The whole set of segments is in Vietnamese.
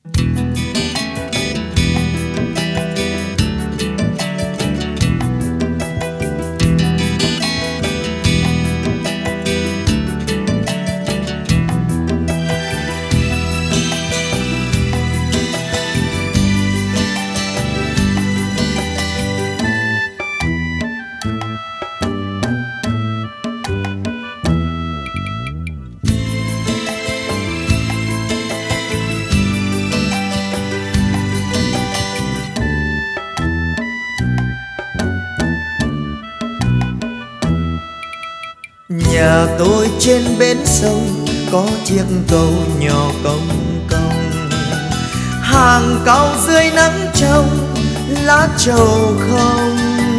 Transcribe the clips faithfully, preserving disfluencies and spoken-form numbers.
Nhà tôi trên bến sông có chiếc cầu nhỏ cong cong, hàng cau dưới nắng trong lá trầu không.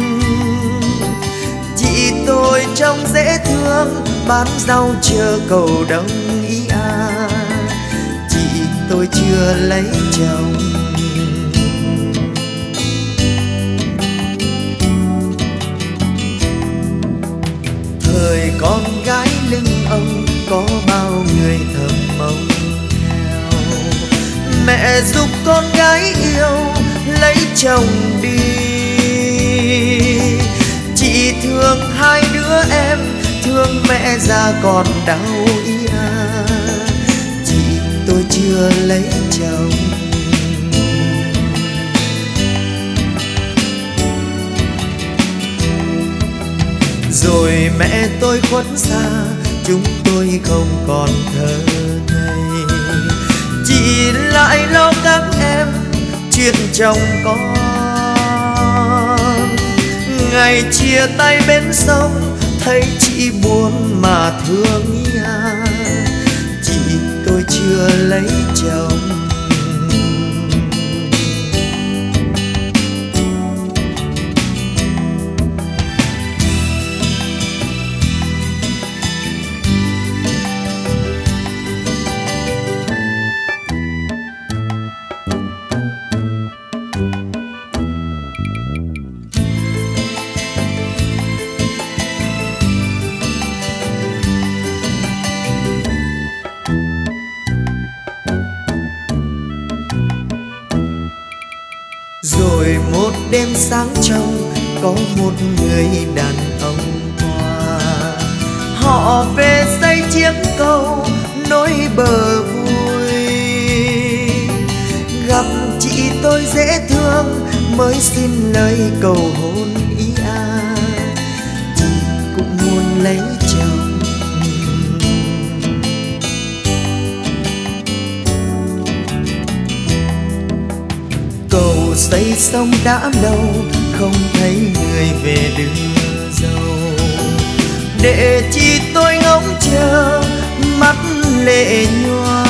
Chị tôi trông dễ thương bán rau chờ cầu đông ý à, chị tôi chưa lấy chồng. Thời con gái lưng ông có bao người thầm mong theo, mẹ giúp con gái yêu lấy chồng đi. Chị thương hai đứa em, thương mẹ già còn đau ý à, chị tôi chưa lấy chồng. Rồi mẹ tôi khuất xa, chúng tôi không còn thơ ngây. Chị lại lo các em chuyện chồng con. Ngày chia tay bên sông thấy chị buồn mà thương à, chị tôi chưa lấy chồng. Rồi một đêm sáng trong có một người đàn ông qua, họ về xây chiếc cầu nối bờ vui. Gặp chị tôi dễ thương mới xin lời cầu hôn ý à, chị cũng muốn lấy chồng. Cầu xây xong đã lâu không thấy người về đưa dâu, để chi tôi ngóng chờ mắt lệ nhòa.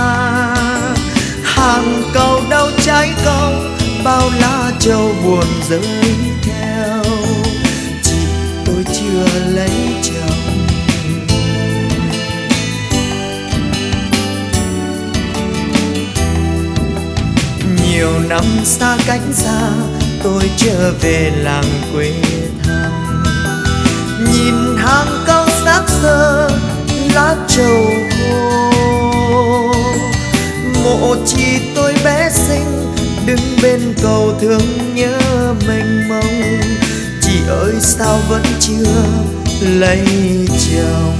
Hàng cầu đau trái câu bao lá trầu buồn rơi theo, chị tôi chưa lấy chồng. Nhiều năm xa cách xa tôi trở về làng quê thăm, nhìn hàng cau xác xơ lá trầu khô. Mộ chị tôi bé xinh đứng bên cầu thương nhớ mênh mông, chị ơi sao vẫn chưa lấy chồng.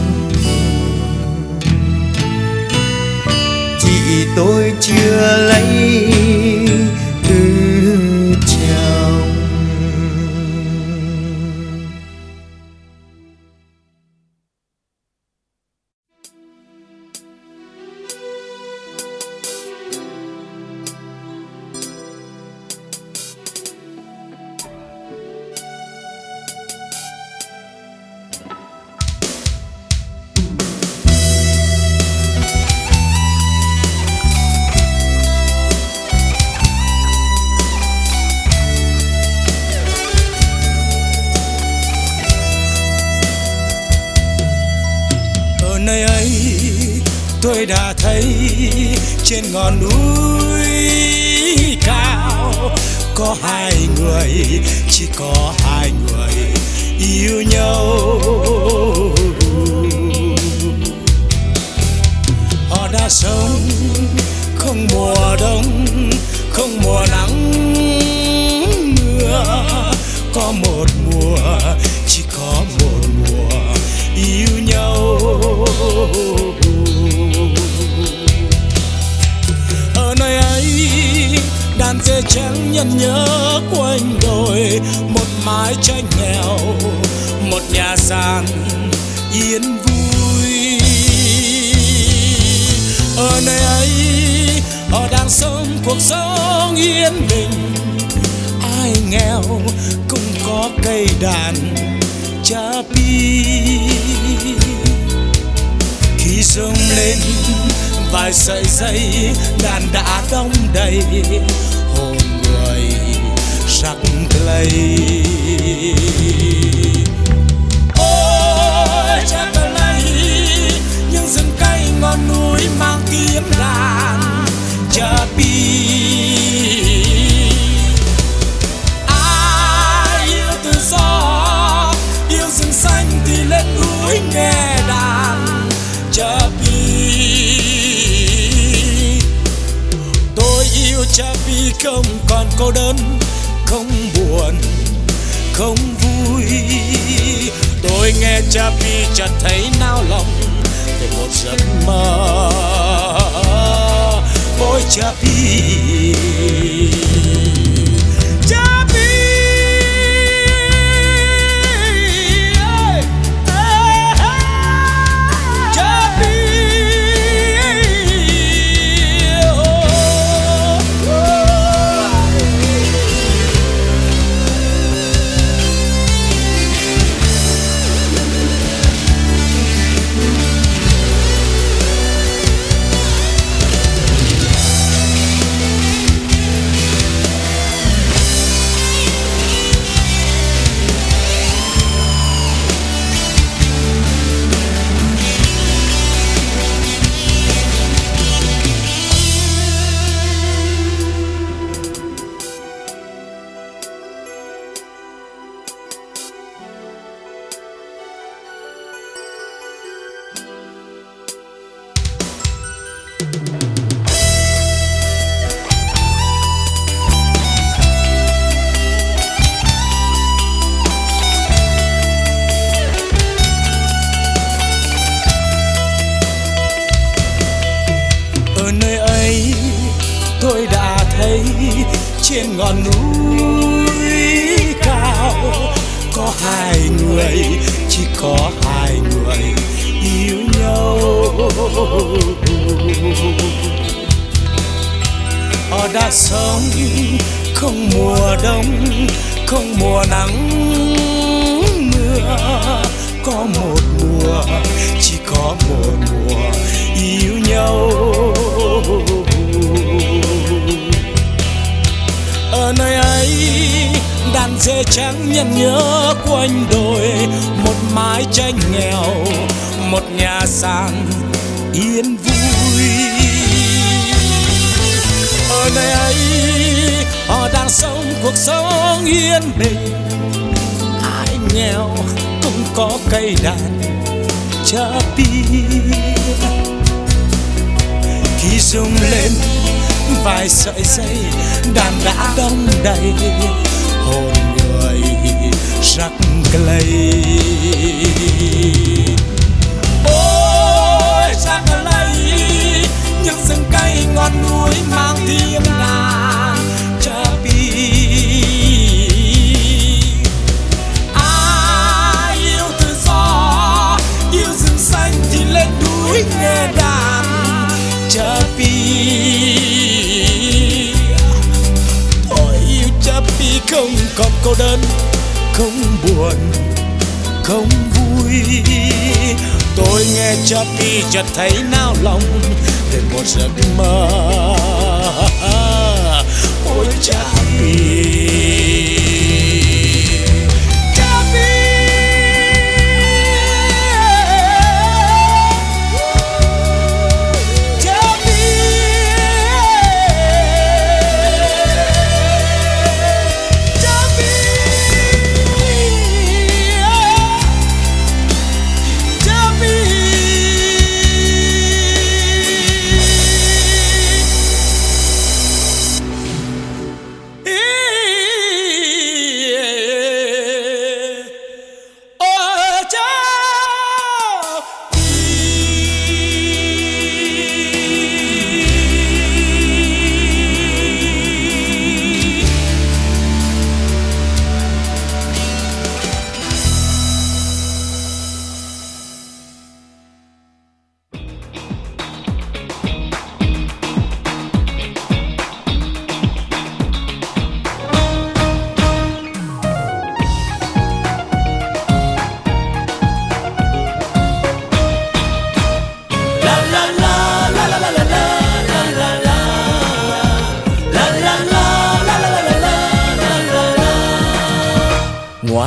Chị tôi chưa lấy từ chồng. Nơi ấy tôi đã thấy trên ngọn núi cao có hai người, chỉ có hai người yêu nhau. Họ đã sống không mùa đông, không mùa nắng mưa, có một mùa, chỉ có một mùa yêu nhau. Ở nơi ấy đàn dê trắng nhăn nhớ quanh đồi, một mái tranh nghèo, một nhà sàn yên vui. Ở nơi ấy họ đang sống cuộc sống yên bình, ai nghèo cũng có cây đàn chapi. Khi rung lên vài sợi dây, đàn đã đong đầy hồn người rắc lây. Ôi chắc lây những rừng cây ngọn núi mang tiếng đàn chapi. Ai yêu tự do, yêu rừng xanh thì lên núi nghe đàn chapi. Tôi yêu chapi không còn cô đơn, không buồn, không vui. Tôi nghe chapi chợt thấy nao lòng về một giấc mơ. Ôi chapi, chapi. Tôi đã thấy trên ngọn núi cao có hai người, chỉ có hai người yêu nhau. Họ đã sống không mùa đông, không mùa nắng mưa, có một mùa, chỉ có một mùa yêu nhau. Ở nơi ấy đàn dê trắng nhăn nhớ quanh đồi, một mái tranh nghèo, một nhà sàn yên vui. Ở nơi ấy họ đang sống cuộc sống yên bình, ai nghèo cũng có cây đàn chapi. Khi rung lên vài sợi dây, đàn đã đong đầy hồn người rắc lây. Ôi rắc lây những rừng cây ngọn núi mang tiếng đàn chapi. Ai yêu tự do, yêu rừng xanh thì lên núi nghe đàn chapi. Chapi không còn cô đơn, không buồn, không vui. Tôi nghe chapi chợt thấy nao lòng về một giấc mơ. Ôi chapi,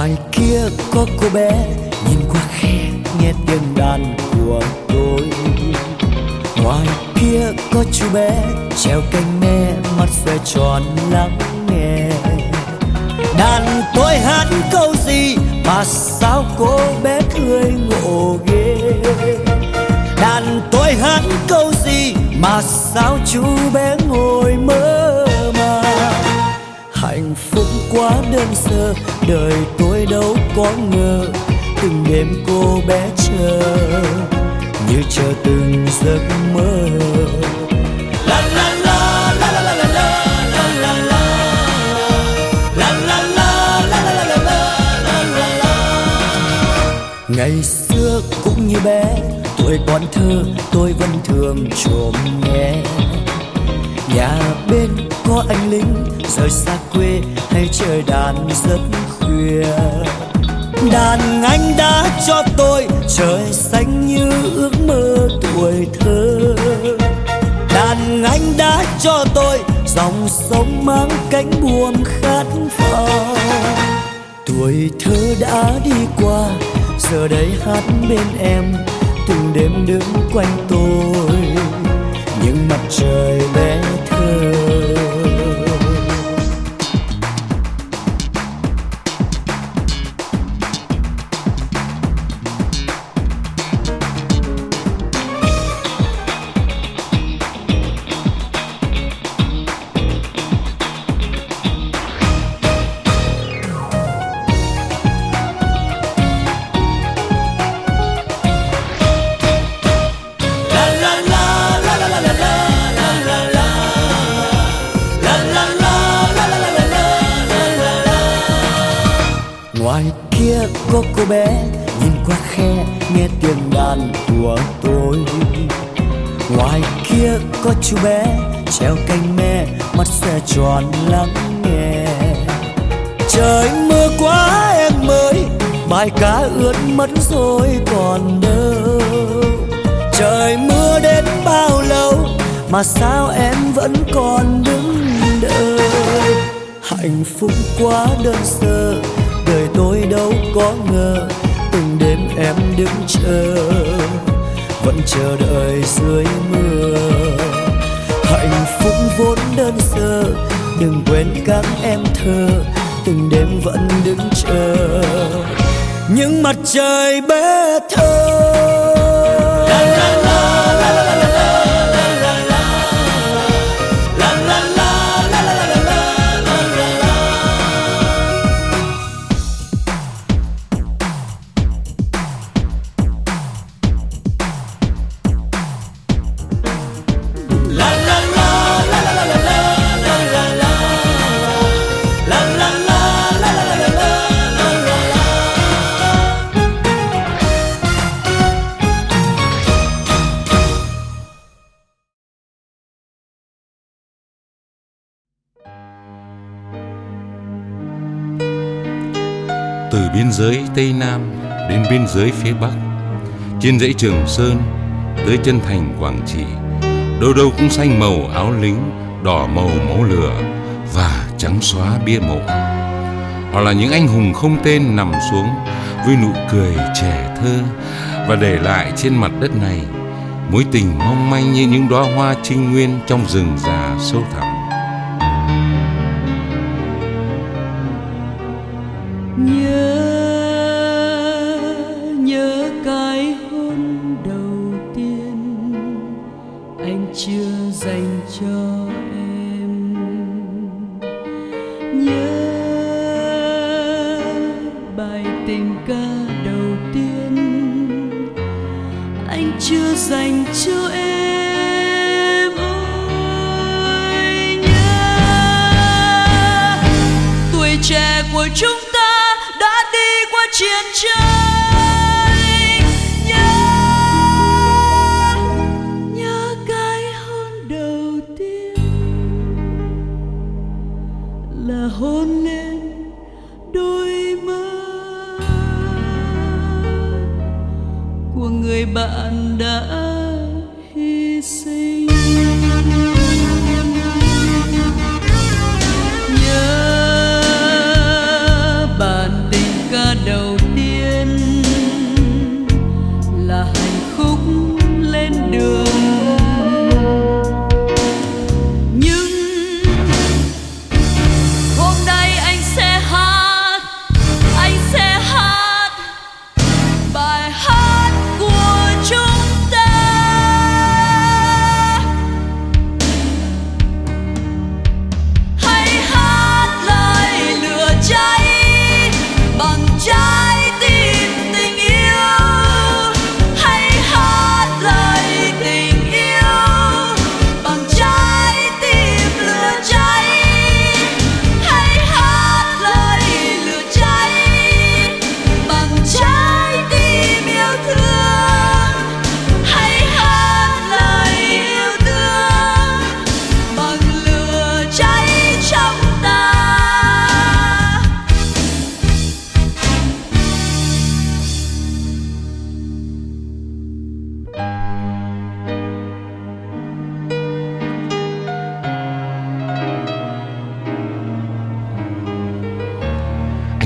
Ngoài kia có cô bé nhìn qua khe nghe tiếng đàn của tôi. Ngoài kia có chú bé treo cành me mắt xoay tròn lắng nghe. Đàn tôi hát câu gì mà sao cô bé tươi ngộ ghê. Đàn tôi hát câu gì mà sao chú bé ngồi mơ màng. Hạnh phúc quá đơn sơ, đời tôi đâu có ngờ. Từng đêm cô bé chờ như chờ từng giấc mơ. La la la la la la la la la la la la la la la la la. Ngày xưa cũng như bé, tuổi còn thơ tôi vẫn thường trộm nghe. Nhà bên có anh lính rời xa quê hay chơi đàn rất khuya. Đàn anh đã cho tôi trời xanh như ước mơ tuổi thơ. Đàn anh đã cho tôi dòng sông mang cánh buồm khát vọng. Tuổi thơ đã đi qua, giờ đây hát bên em. Từng đêm đứng quanh tôi những mặt trời bé thơ. Ngoài kia có cô bé nhìn qua khe nghe tiếng đàn của tôi. Ngoài kia có chú bé treo cành me mắt xe tròn lắng nghe. Trời mưa quá em ơi, bài cá ướt mất rồi còn đâu. Trời mưa đến bao lâu mà sao em vẫn còn đứng đợi. Hạnh phúc quá đơn sơ, đời tôi đâu có ngờ. Từng đêm em đứng chờ, vẫn chờ đợi dưới mưa. Hạnh phúc vốn đơn sơ, đừng quên các em thơ. Từng đêm vẫn đứng chờ những mặt trời bé thơ. La la la la la la la la la la la la la la la. Từ biên giới Tây Nam đến biên giới phía Bắc, trên dãy Trường Sơn tới chân thành Quảng Trị, đâu đâu cũng xanh màu áo lính, đỏ màu máu lửa và trắng xóa bia mộ. Họ là những anh hùng không tên nằm xuống với nụ cười trẻ thơ và để lại trên mặt đất này mối tình mong manh như những đóa hoa trinh nguyên trong rừng già sâu thẳm. Nhớ, nhớ cái hôn đầu tiên anh chưa dành cho em. Nhớ bài tình ca đầu tiên anh chưa dành cho em. Ôi nhớ tuổi trẻ của chúng ta đã đi qua chiến tranh. Nhớ, nhớ cái hôn đầu tiên là hôn lên đôi mơ của người bạn đã hy sinh. Nhớ bản tình ca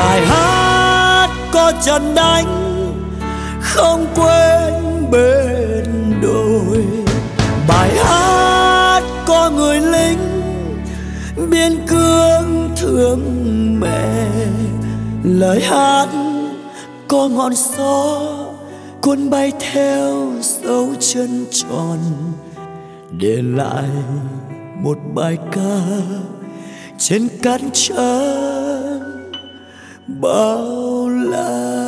Bài hát có chân đánh không quên bên đồi. Bài hát có người lính biên cương thương mẹ. Lời hát có ngọn gió cuốn bay theo dấu chân tròn, để lại một bài ca trên cát trắng bao la.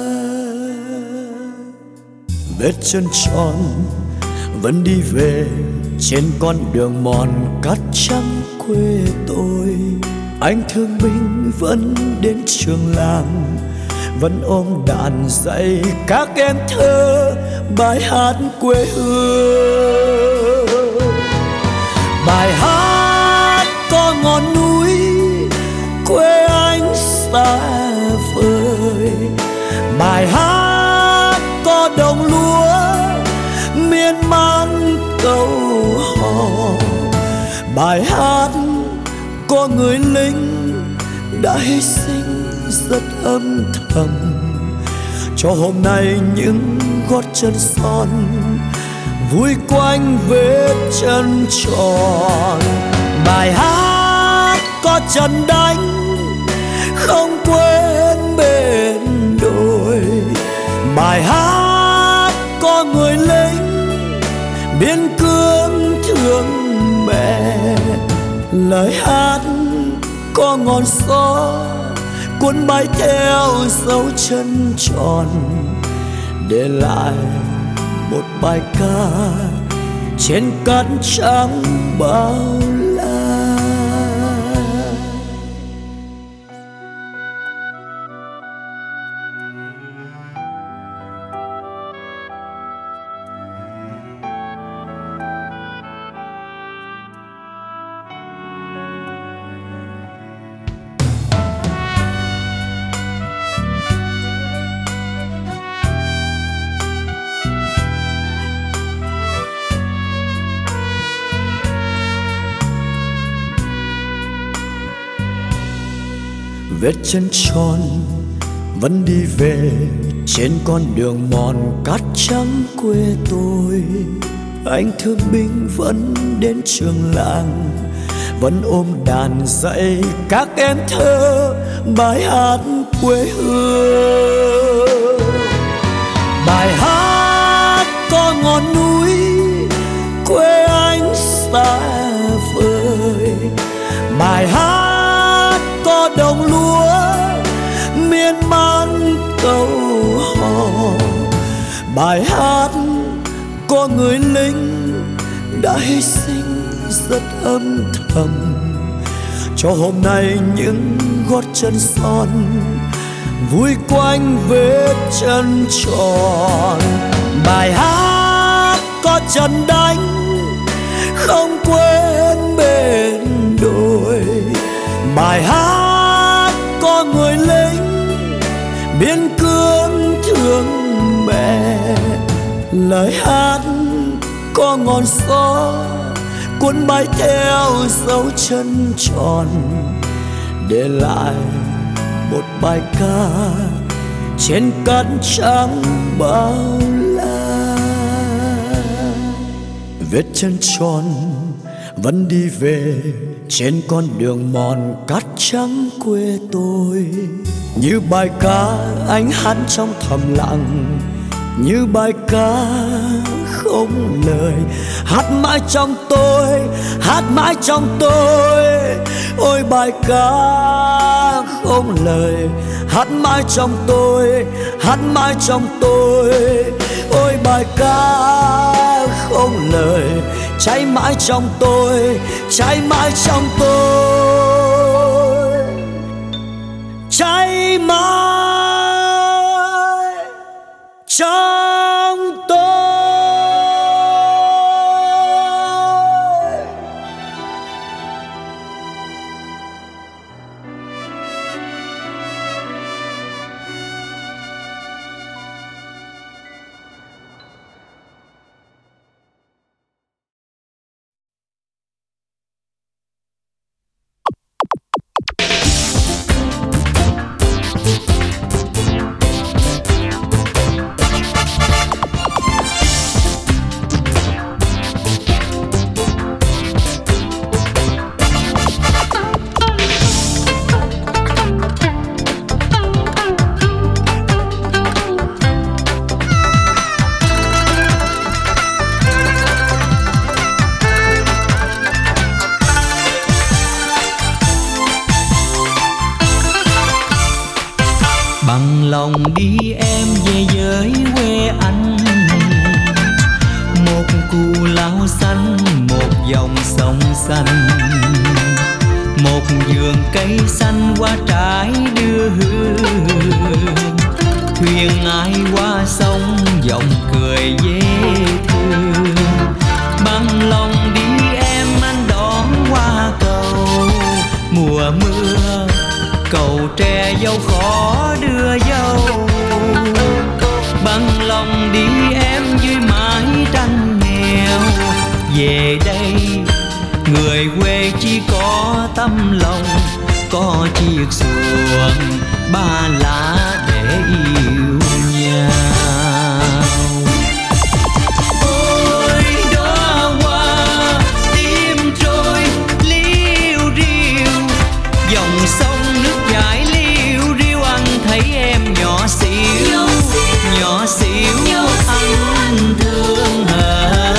Vết chân tròn vẫn đi về trên con đường mòn cát trắng quê tôi. Anh thương binh vẫn đến trường làng, vẫn ôm đàn dạy các em thơ bài hát quê hương. Bài hát có ngọn núi quê anh xa vời. Bài hát có đồng lúa miên man câu hò. Bài hát có người lính đã hy sinh rất âm thầm, cho hôm nay những gót chân son vui quanh vết chân tròn. Bài hát có chân đánh không quên bên đồi. Bài hát có người lính biên cương thương mẹ. Lời hát có ngọn gió cuốn bay theo dấu chân tròn, để lại một bài ca trên cát trắng bao la. Vết chân tròn vẫn đi về trên con đường mòn cát trắng quê tôi. Anh thương binh vẫn đến trường làng, vẫn ôm đàn dạy các em thơ bài hát quê hương. Bài hát có ngọn núi quê anh xa vời. Bài hát có đồng lúa miên man câu hò. Bài hát có người lính đã hy sinh rất âm thầm, cho hôm nay những gót chân son vui quanh vết chân tròn. Bài hát có chân đánh không quên bên đồi. Bài hát có người lính biên cương thương mẹ. Lời hát có ngọn gió cuốn bay theo dấu chân tròn, để lại một bài ca trên cát trắng bao la. Vết chân tròn vẫn đi về trên con đường mòn cát trắng quê tôi. Như bài ca anh hát trong thầm lặng, như bài ca không lời, hát mãi trong tôi, hát mãi trong tôi. Ôi bài ca không lời, hát mãi trong tôi, hát mãi trong tôi. Ôi bài ca không lời, cháy mãi trong tôi, cháy mãi trong tôi, cháy mãi trong tôi. xanh. Một vườn cây xanh hoa trái đưa hương, thuyền ai qua sông giọng cười dễ thương. Bằng lòng đi em anh đón qua cầu, mùa mưa cầu tre dâu khó đưa dâu. Bằng lòng đi em vui mãi tranh nghèo, về đây người quê chỉ có tấm lòng, có chiếc xuồng ba lá để yêu nhau. Ôi đóa hoa tim trôi liêu riêu, dòng sông nước chảy liêu riêu, anh thấy em nhỏ xíu nhỏ xíu anh thương hờ.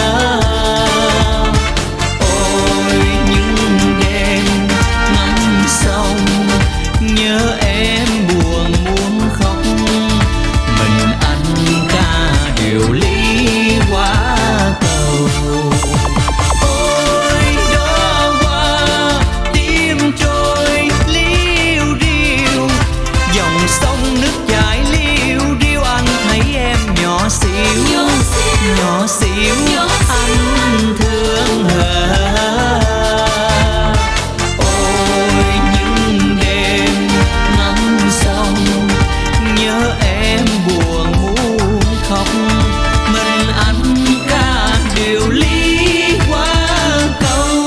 Ôi những đêm ngắm sông nhớ em buồn muốn khóc, mình anh ca điều ly qua cầu. Ôi đóa hoa tim trôi liêu riêu, dòng sông nước chảy liêu riêu, anh thấy em nhỏ xíu nhỏ xíu anh thương hờ. Ôi những đêm ngắm sông nhớ em buồn muốn khóc, mình anh ca điều ly qua cầu.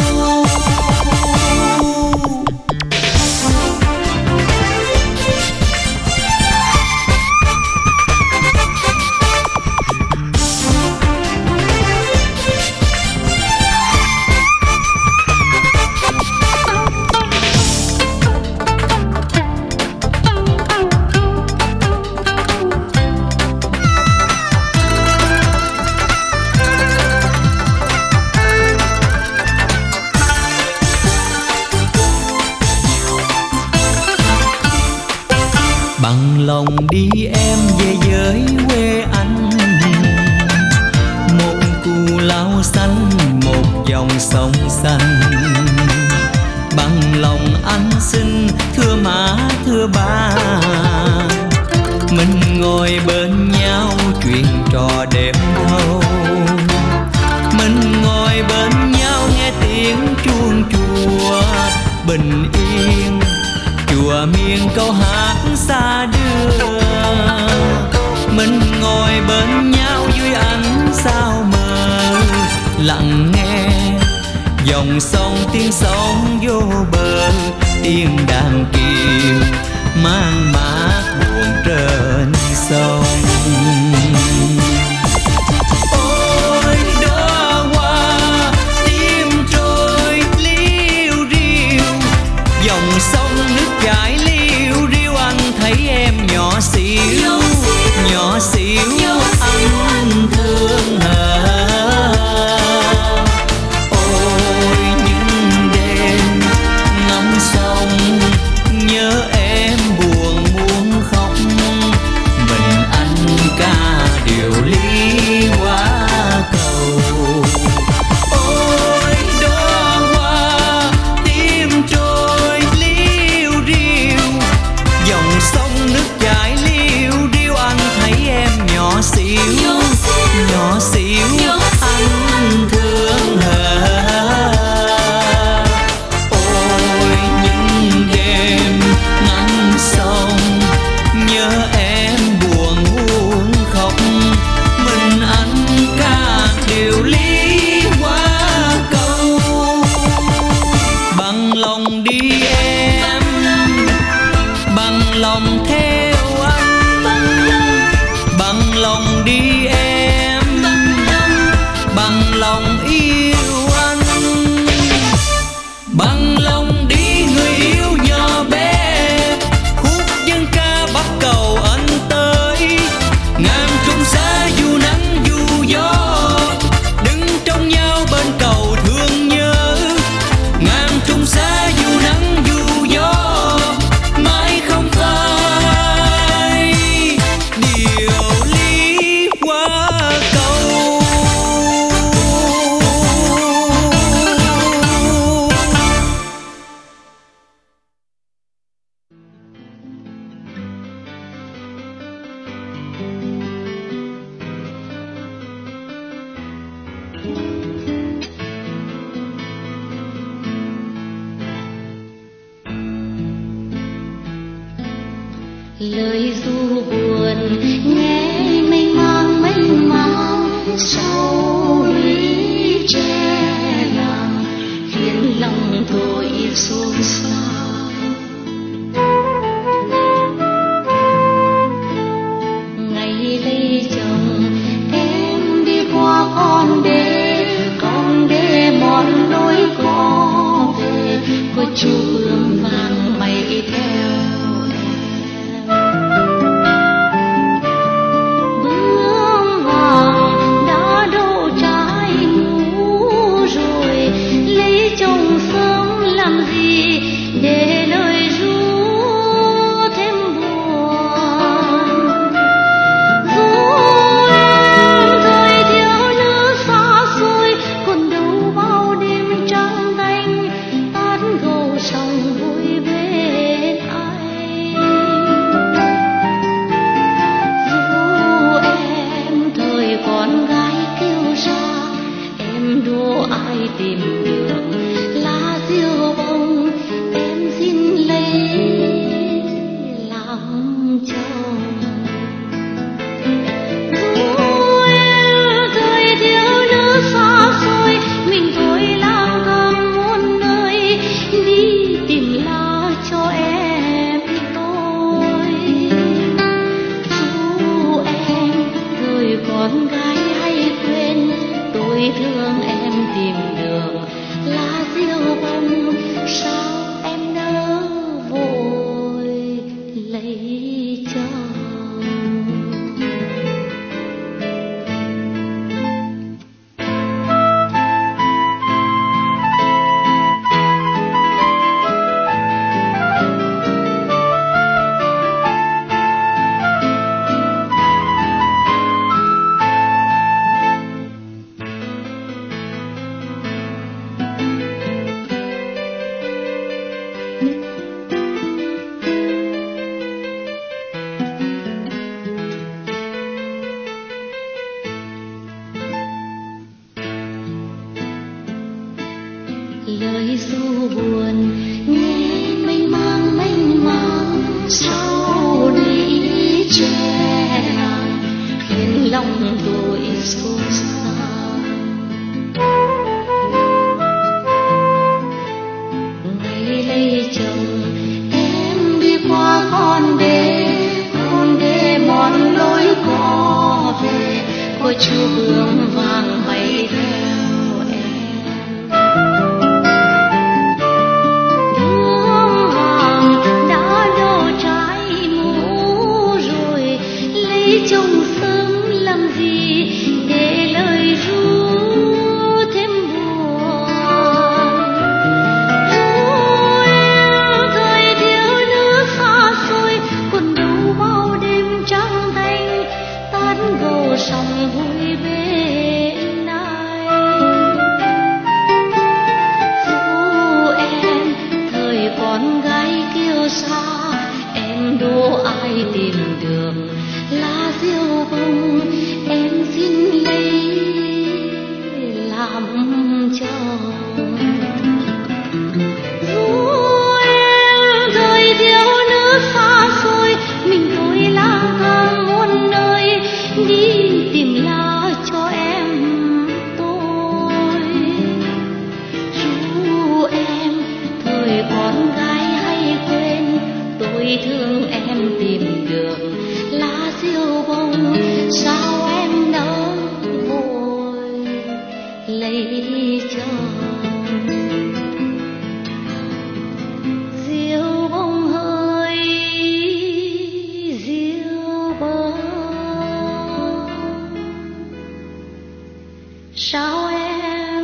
Bằng lòng đi em về với quê anh, một cù lao xanh một dòng sông xanh. Bằng lòng anh xin thưa má thưa ba, mình ngồi bên nhau chuyện trò đêm thâu. Mình ngồi bên nhau nghe tiếng chuông chùa bình yên, chùa miền câu hát xa đưa. Mình ngồi bên nhau dưới ánh sao mờ, lặng nghe dòng sông tiếng sóng vô bờ, tiếng đàn kiều mang mát buồn trên sông. Ôi đóa hoa tim trôi liêu riêu, dòng sông nước chảy liêu riêu, anh thấy em nhỏ xíu nhỏ xíu anh thương hờ. Ôi những đêm ngắm sông nhớ em buồn muốn khóc, mình anh ca điều lời ru buồn nghe mênh mang mênh mang sâu lũy tre làng khiến lòng tôi xôn xao. Ngày lấy chồng em đi qua con đê, con đê mòn lối có về, có chú bướm vàng mây theo em. Bướm vàng đã đậu trái ngủ rồi, lấy chồng sớm làm gì để lời ru thêm buồn. Ru em thời thiếu nữ xa xôi, còn đâu bao đêm trắng đanh tán gẫu sông vui bên anh. Ru em thời con gái kêu ra, em đố ai tìm được lá diêu bông, em xin lấy làm chồng. Ru em thời thiếu nữ xa xôi, mình thôi lang thang muôn nơi, đi tìm lá cho em tôi. Ru em thời con gái hay quên, tôi thương em tìm được lá diêu bông, sao em nỡ vội lấy chồng. Lời ru buồn nghe mênh mang mênh mang sâu lũy tre làng khiến lòng tôi xôn xao. Ngày lấy chồng em đi qua con đê, con đê mòn lối có về, có chú bướm vàng bay theo em. Bướm vàng đã đậu trái ngủ rồi, lấy chồng sớm làm gì để lời ru thêm buồn. Ru em thời thiếu nữ xa xôi, còn đâu bao đêm trắng đanh tán gẫu sông vui bên anh. Ru em thời con gái kêu xa, em đố ai tìm được lá diêu bông, em xin lấy làm chồng. Ru em thời thiếu nữ xa xôi, mình thôi lang thang muôn nơi, đi tìm lá cho em tôi. Ru em thời con gái hay quên, tôi thương em tìm được lá diêu bông, sao em nỡ vội lấy chồng. Diêu bông hỡi diêu bông, sao em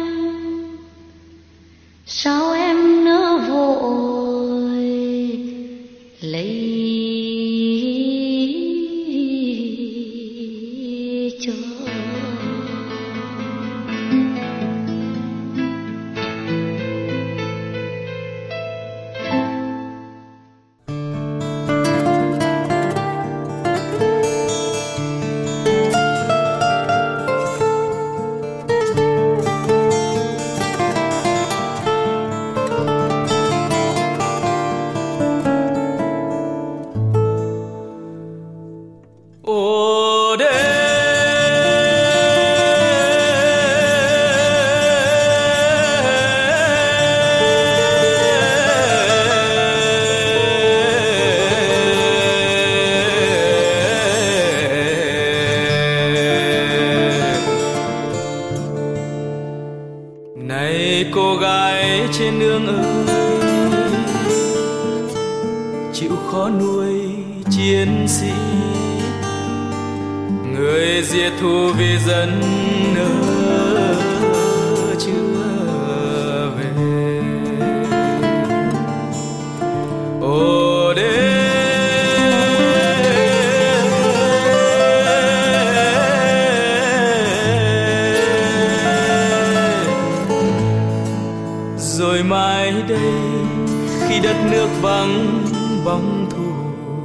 sao em nỡ vội lấy chồng. Này cô gái trên nương ơi, chịu khó nuôi chiến sĩ, người diệt thù vì dân nỡ chưa về. Ô đê rồi mai đây khi đất nước vắng bóng thù,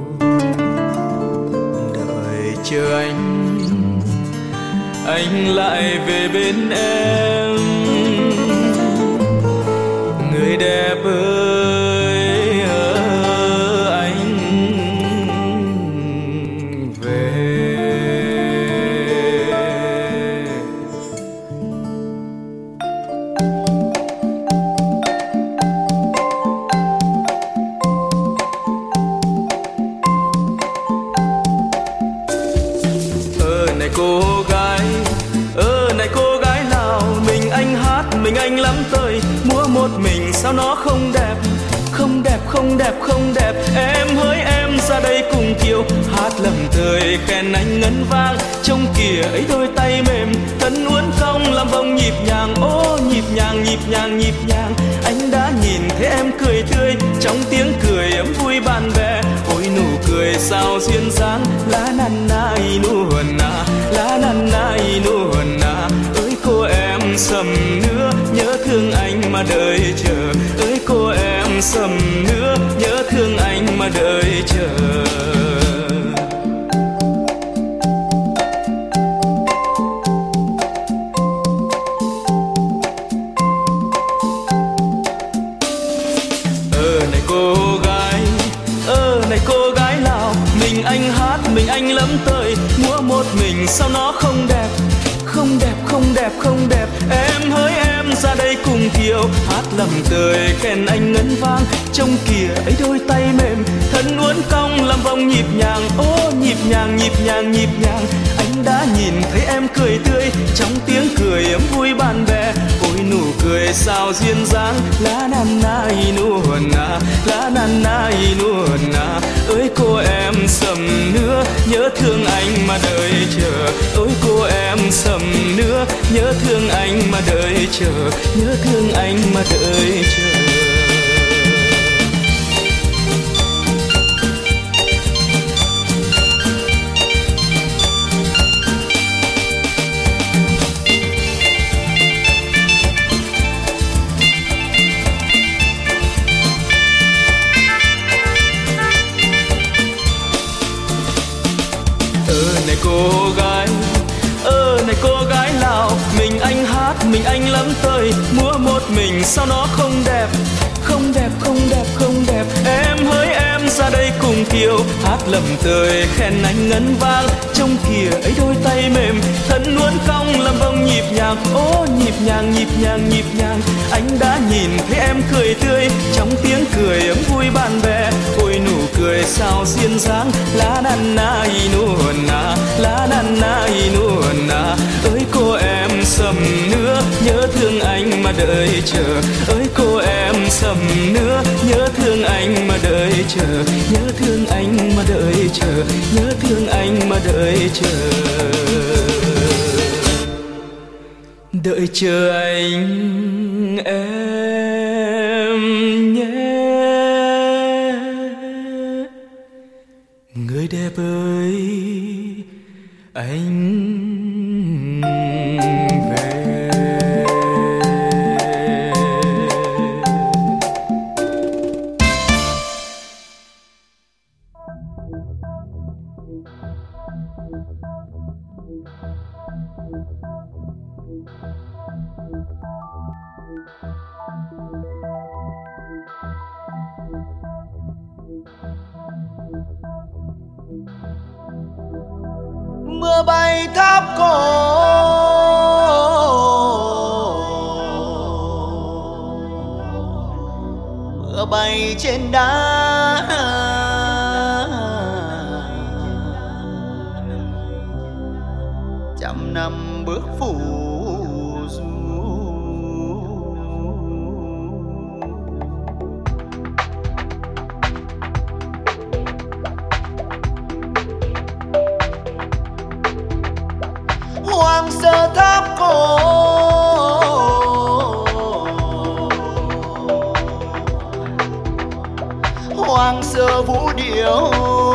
đợi chờ anh anh lại về bên em. Người đẹp ơi anh về. Cô gái, ơ này cô gái nào, mình anh hát, mình anh lắm tơi, múa một mình sao nó không đẹp, không đẹp, không đẹp, không đẹp. Em hỡi em ra đây cùng kiều, hát lầm thời khen anh ngân vang. Trông kìa ấy đôi tay mềm, thân uốn cong làm vòng nhịp nhàng. Ô nhịp nhàng, nhịp nhàng, nhịp nhàng. Anh đã nhìn thấy em cười tươi, trong tiếng cười ấm vui bạn bè. Ôi nụ cười sao duyên dáng, lá năn nai nụ hồn à, lá năn nai nụ hồn à. Ơi cô em sầm nữa, nhớ thương anh mà đợi chờ. Ơi cô em sầm nữa, nhớ thương anh mà đợi chờ. Mình anh lắm tơi, múa một mình sao nó không đẹp, không đẹp, không đẹp, không đẹp. Em hỡi em ra đây cùng kiều, hát lầm tơi khen anh ngân vang. Trông kìa ấy đôi tay mềm, thân uốn cong làm vòng nhịp nhàng. Ô nhịp nhàng, nhịp nhàng, nhịp nhàng. Anh đã nhìn thấy em cười tươi, trong tiếng cười ấm vui bạn bè. Ôi nụ cười sao duyên dáng, lá nan nai nụ hồn à, lá nan nai nụ hồn à. Ơi cô em sầm nữa, nhớ thương anh mà đợi chờ. Ôi cô em sầm nữa, nhớ thương anh mà đợi chờ, nhớ thương anh mà đợi chờ. Cô gái, ơ này cô gái nào, mình anh hát, mình anh lắm tơi, múa một mình sao nó không đẹp, không đẹp, không đẹp, không đẹp. Em hỡi em ra đây cùng kiều, hát lầm tơi khen anh ngân vang. Trông kìa ấy đôi tay mềm, thân uốn cong làm vòng nhịp nhàng. Ô nhịp nhàng, nhịp nhàng, nhịp nhàng. Anh đã nhìn thấy em cười tươi, trong tiếng cười ấm vui bạn bè. Ôi nụ cười sao duyên dáng, lá nan nai nụ hồn à, lá nan nai nụ hồn à. Ơi cô em sầm nữa, nhớ thương anh mà đợi chờ. Ơi cô em sầm nữa, nhớ thương anh mà đợi chờ, nhớ thương anh mà đợi chờ, nhớ thương anh mà đợi chờ. Đợi chờ anh em nhé, người đẹp ơi anh về. Mưa bay tháp cổ, mưa bay trên đá, trăm năm bước phủ du. hoang sơ vũ điệu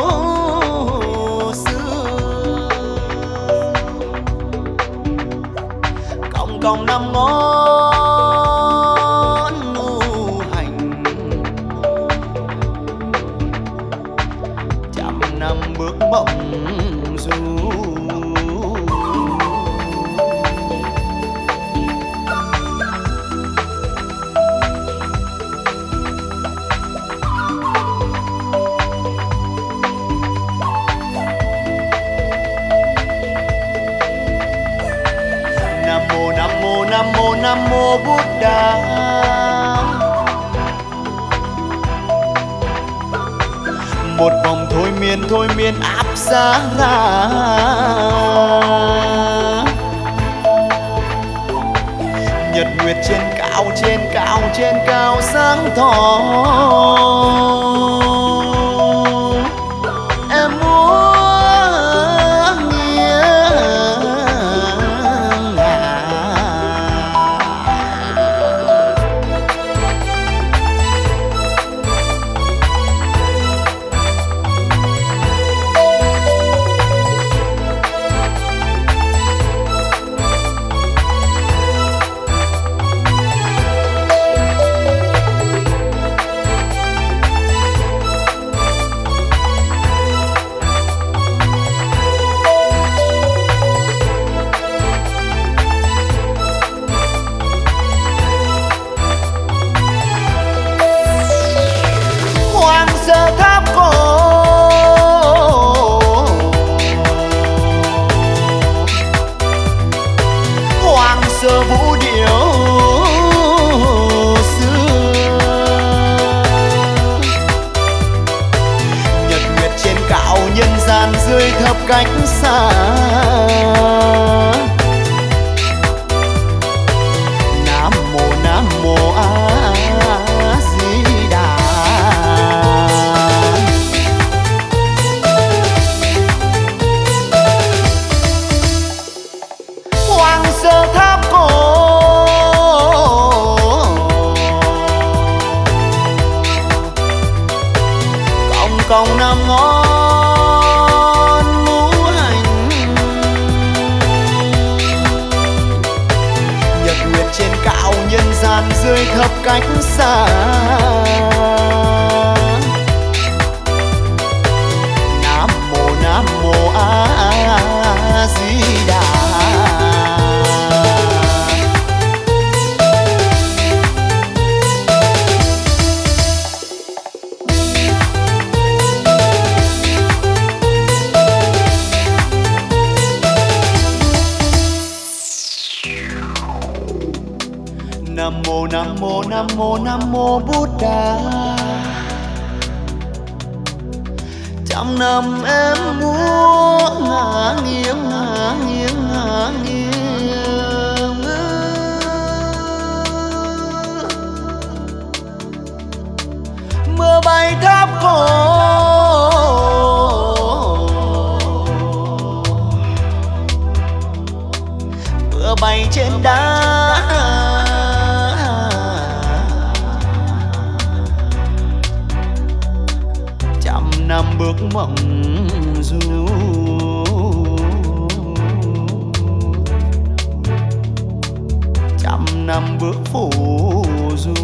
xưa. Còng còng năm ngón ngu hành, trăm năm bước mộng du. Nam mô Nam mô Buddha. Một vòng thôi miên thôi miên áp giá ra, nhật nguyệt trên cao trên cao trên cao sáng tỏ. Em muốn vũ điệu xưa. Nhật nguyệt trên cao nhân gian dưới thấp cánh xa. Nam mô Nam mô A Di Đà. Hoàng sơ tháp cổ, còng còng năm ngón ngũ hành, nhật nguyệt trên cao nhân gian dưới thấp cánh xa. Nam mô Nam mô A Di Đà. Nam mô Nam mô Nam mô Nam mô Buddha. Trăm năm em muốn ngả nghiêng ngả nghiêng ngả nghiêng, mưa bay tháp cổ, mưa bay trên đá. Năm bước mộng du, trăm năm bước phủ du.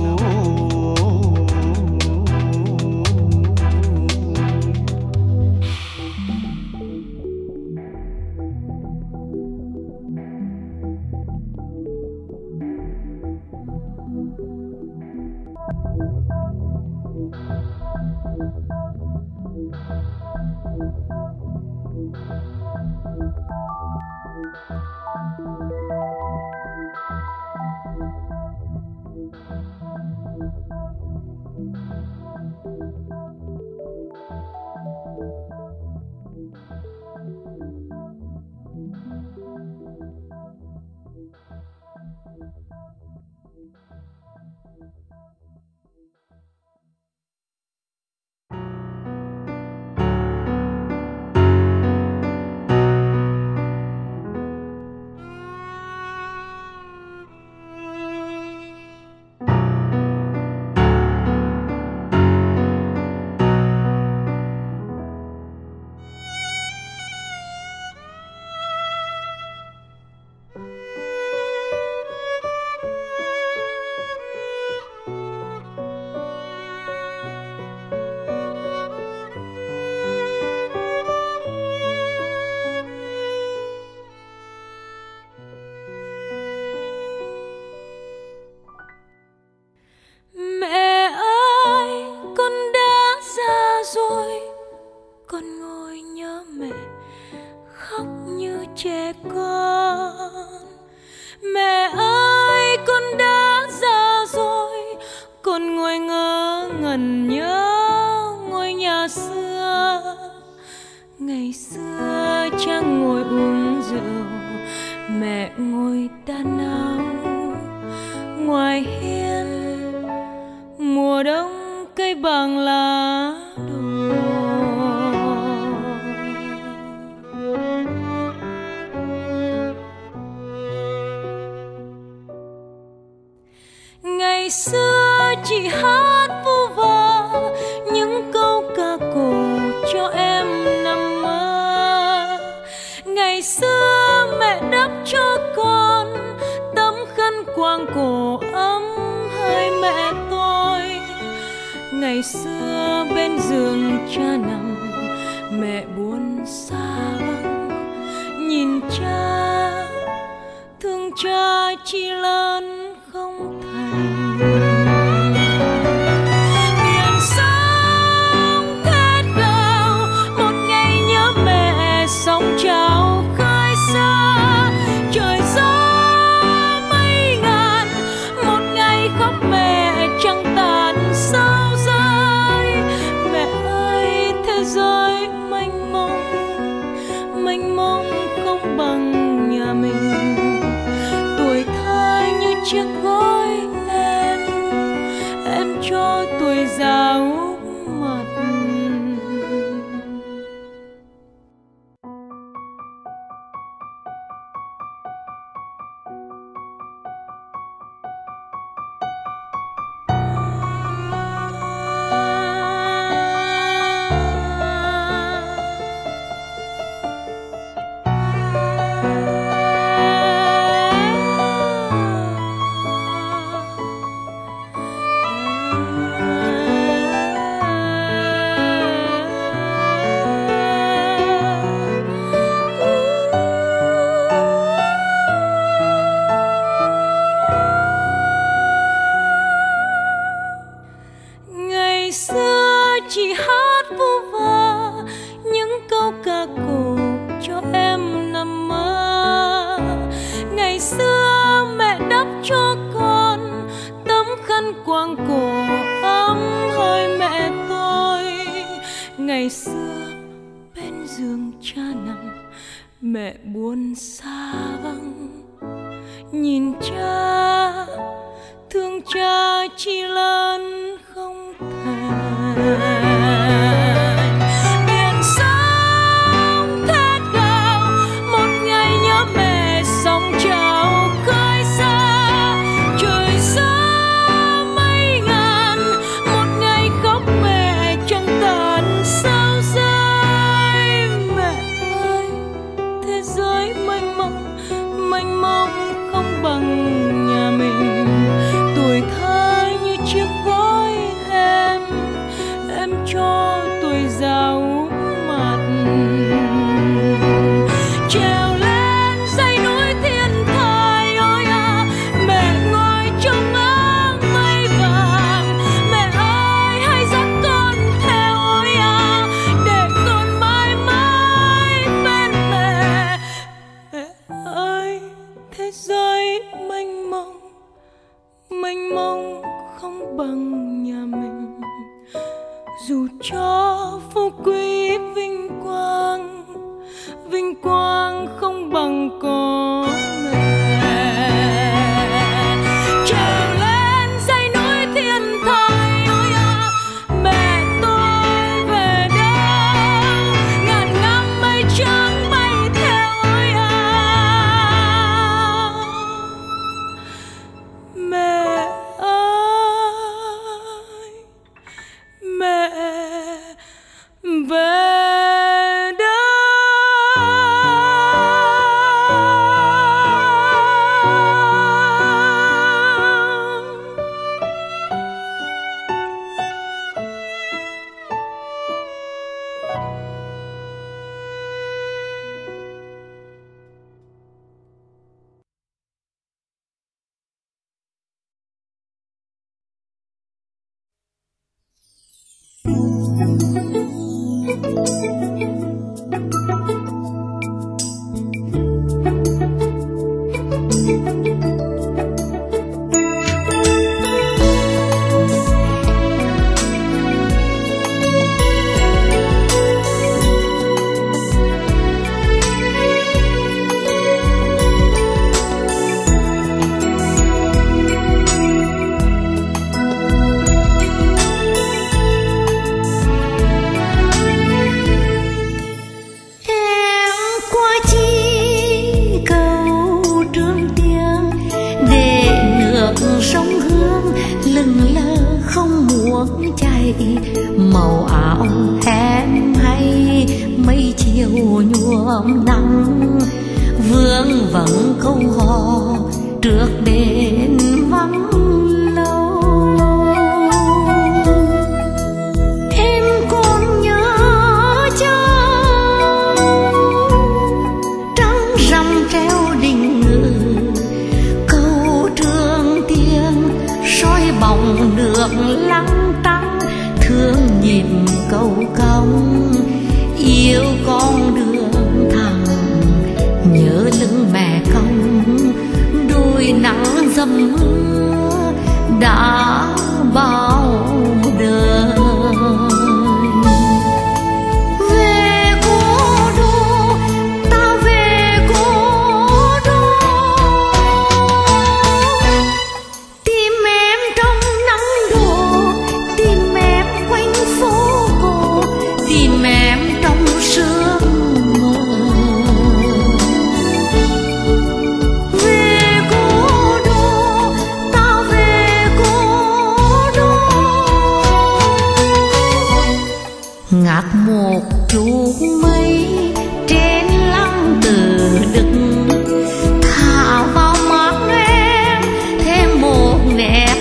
ngồi đan áo ngoài hiên, mùa đông cây bằng lá đổ. Ngày xưa chị hát vu vơ những câu ca cổ cho em nằm mơ. Ngày xưa mẹ đắp cho con tấm khăn quàng cổ ấm hơi mẹ tôi. Ngày xưa bên giường cha nằm mẹ buồn xa vắng, nhìn cha thương cha chỉ lớn không thành. Biển sóng thét gào một ngày nhớ mẹ, sóng trào khơi xa trời gió mây ngàn. Một ngày khóc mẹ trăng tàn sao rơi. Mẹ ơi thế giới mênh mông, mênh mông không bằng nhà mình. Tuổi thơ như chiếc gối em, em cho tuổi già úp mặt. Ngày xưa chị hát vu vơ những câu ca cổ cho em nằm mơ. Ngày xưa mẹ đắp cho con tấm khăn quàng cổ ấm hơi mẹ tôi. Ngày xưa bên giường cha nằm mẹ buồn xa vắng, nhìn cha thương cha chỉ lớn không thành. Biển sóng thét gào một ngày nhớ mẹ, sóng trào khơi xa trời gió mây ngàn. Một ngày khóc mẹ trăng tàn sao rơi. Mẹ ơi thế giới mênh mông, mênh mông không bằng nhà mình. Tuổi thơ như chiếc gối em, em cho tuổi già úp mặt. Trèo lên dãy núi thiên thai ôi à, mẹ ngồi trong áng mây vàng. Mẹ ơi hãy dắt con theo ôi à, để con mãi mãi bên mẹ. Mẹ ơi thế giới mênh mông, mênh mông không bằng nhà mình. Dù cho phú quý vinh quang, vinh quang không bằng có mẹ. Trèo lên dãy núi thiên thai ôi à, mẹ tôi về đâu. Ngàn năm mây trắng bay theo ôi à. Mẹ ơi, mẹ về đâu. muỗng chay, màu áo em hay mây chiều nhuộm nắng. Vương vắng câu hò trước đền vắng lâu. Em còn nhớ châu trắng rằm treo đình ngự, câu trường tiên soi bóng nước lắng tắng. Thương nhịp câu cong yêu con đường thẳng, nhớ lưng mẹ cong đôi nắng dầm mưa đã bao đời. Về cố đô, ta về cố đô, tìm em trong nắng đổ, tìm em quanh phố cổ, tìm em trong sương mờ. Về cố đô, ta về cố đô, ngạt một chút mây trên lăng từ đực, thả vào mắt em thêm một nét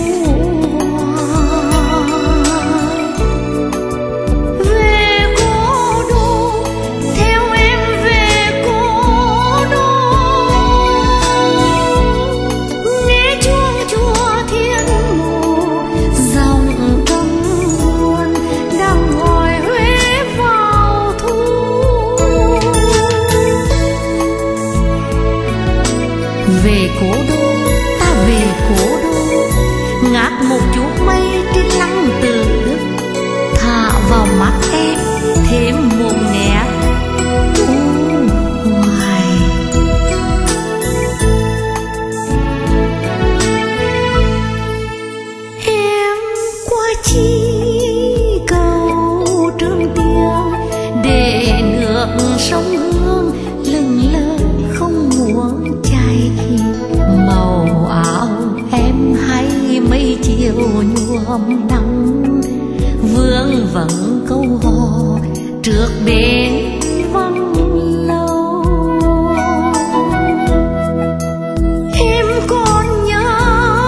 về cố đô, theo em về cố đô. Nghe chuông chùa thiên mộ dòng trong buồn đang gọi Huế vào thu. Về cố đô, ta về cố đô, ngát một chút mây trên lăng từ đức, thả vào mắt em thêm một nét u hoài. Em qua chi cầu Trường Tiền để nước sông Hương lừng lơ không muốn chảy. Màu áo em hay mây chiều nhuộm nắng, vương vẫn câu hò trước đền vắng lâu. Em còn nhớ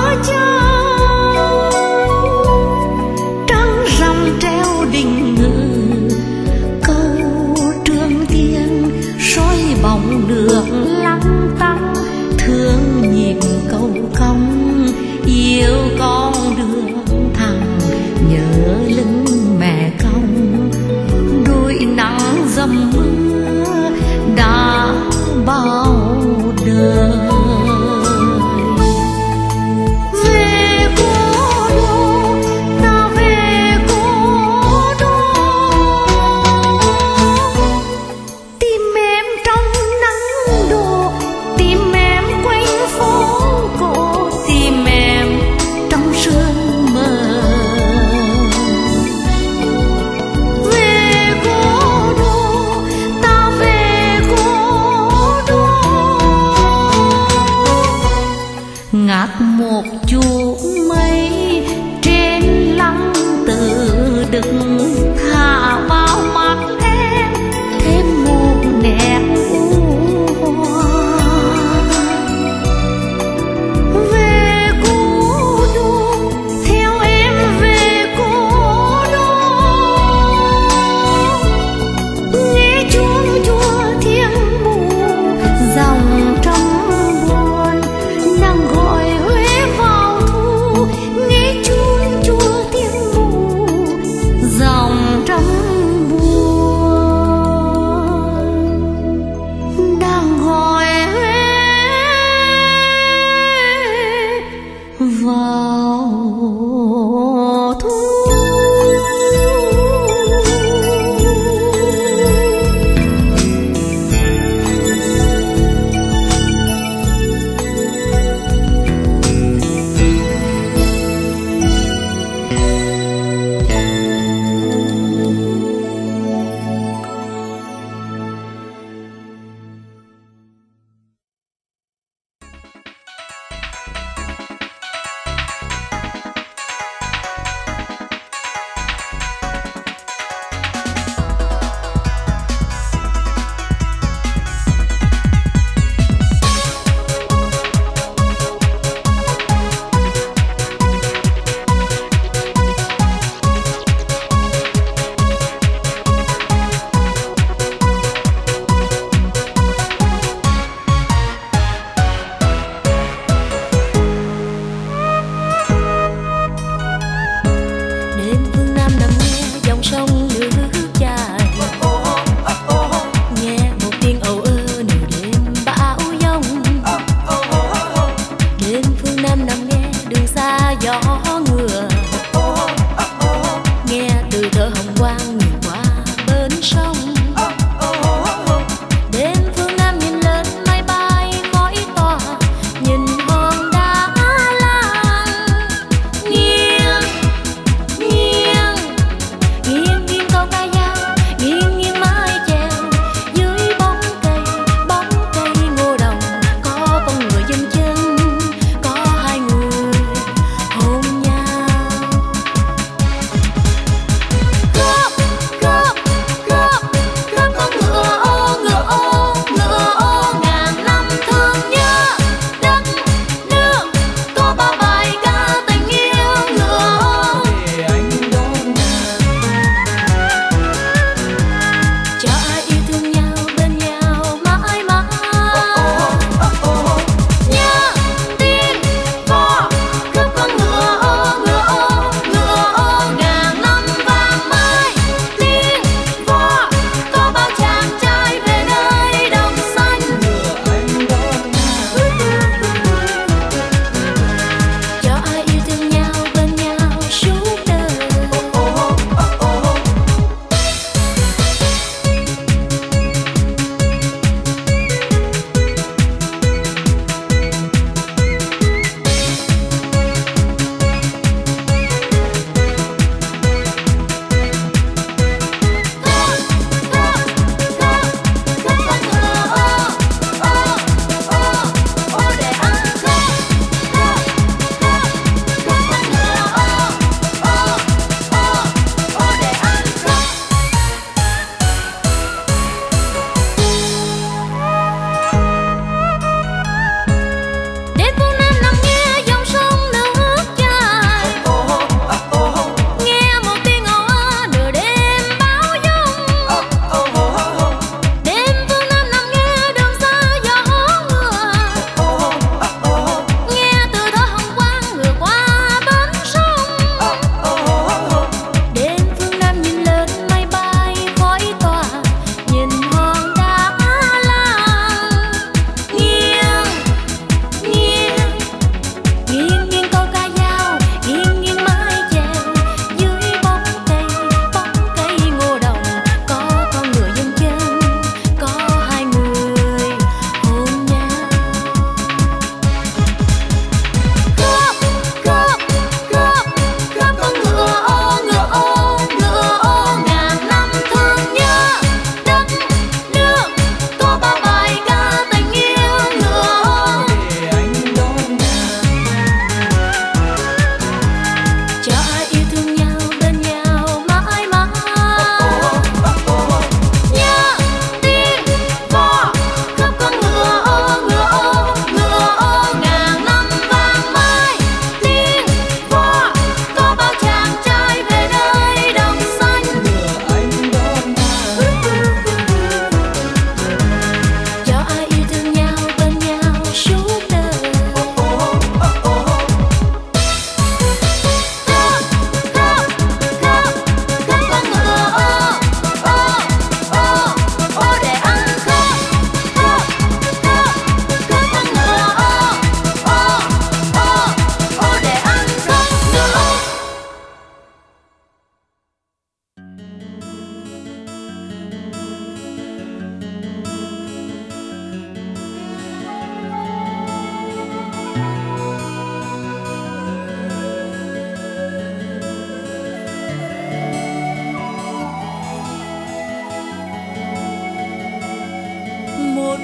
châu trắng rằm treo đình ngự, câu trường tiên soi bóng đường lắng tắng. Thương nhịp câu cong yêu con đường thẳng, nhớ lưng mẹ cong đôi nắng dầm mưa đã bao đời. Về cố đô, ta về cố đô, tìm em trong nắng đổ, tìm em quanh phố cổ, tìm em trong sương mờ. Về cố đô, ta về cố đô, ngát một chút mây trên lăng từ đực, thả vào mắt em thêm một nét u hoài. Về cố đô, theo em về cố đô, nghe chuông chùa thiên mụ dòng trong buồn đang gọi Huế vào thu. Nghe chuông chùa thiên mụ dòng trong buồn đang gọi Huế vào thu.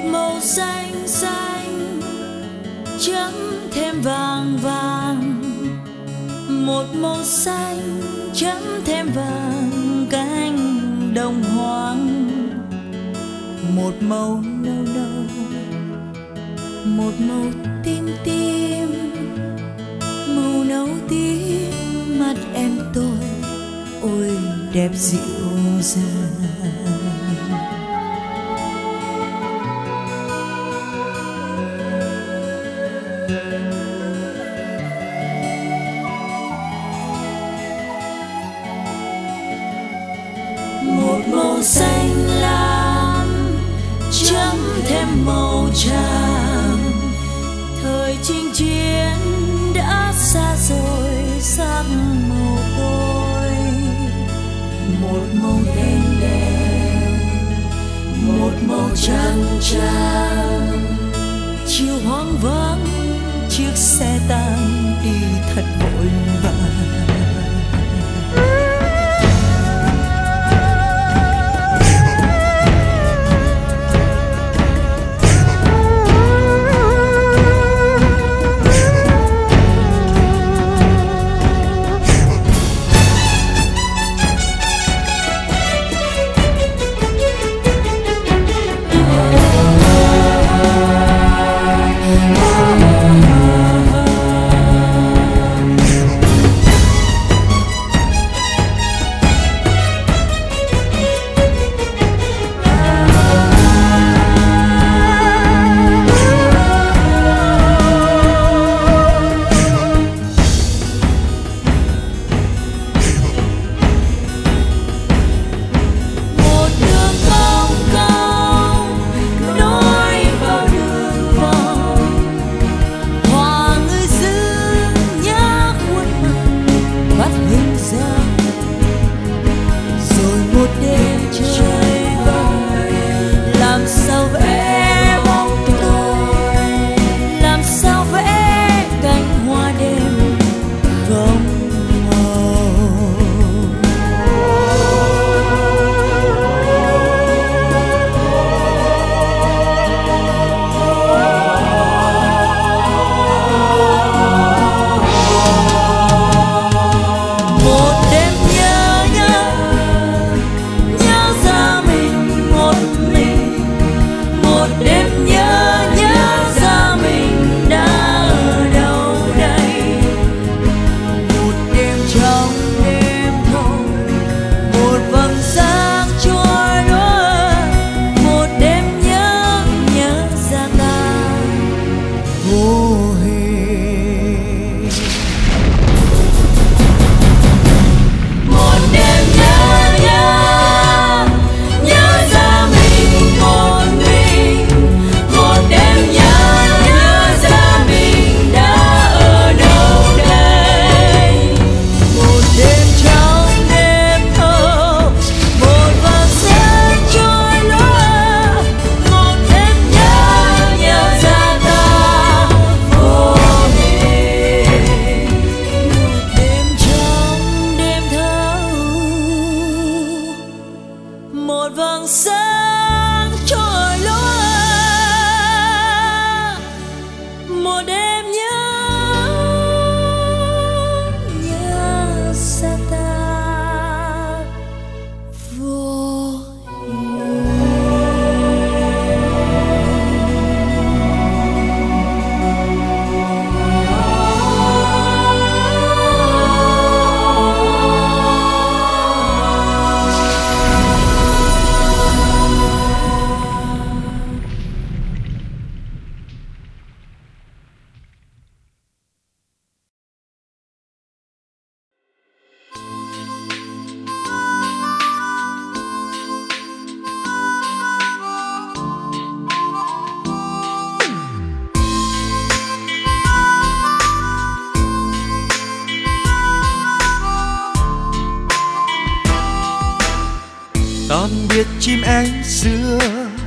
màu xanh xanh chấm thêm vàng vàng, một màu xanh chấm thêm vàng cánh đồng hoang, một màu nâu nâu, một màu tím tím, màu nâu tím mắt em tôi, ôi đẹp dịu dàng. Một màu xanh lam chấm thêm màu tràm, thời chinh chiến đã xa rồi sắc màu tôi. Một màu đen đen, một màu trắng trắng, chiều hoang vắng chiếc xe tang đi thật vội vàng. Tạm biệt chim én xưa,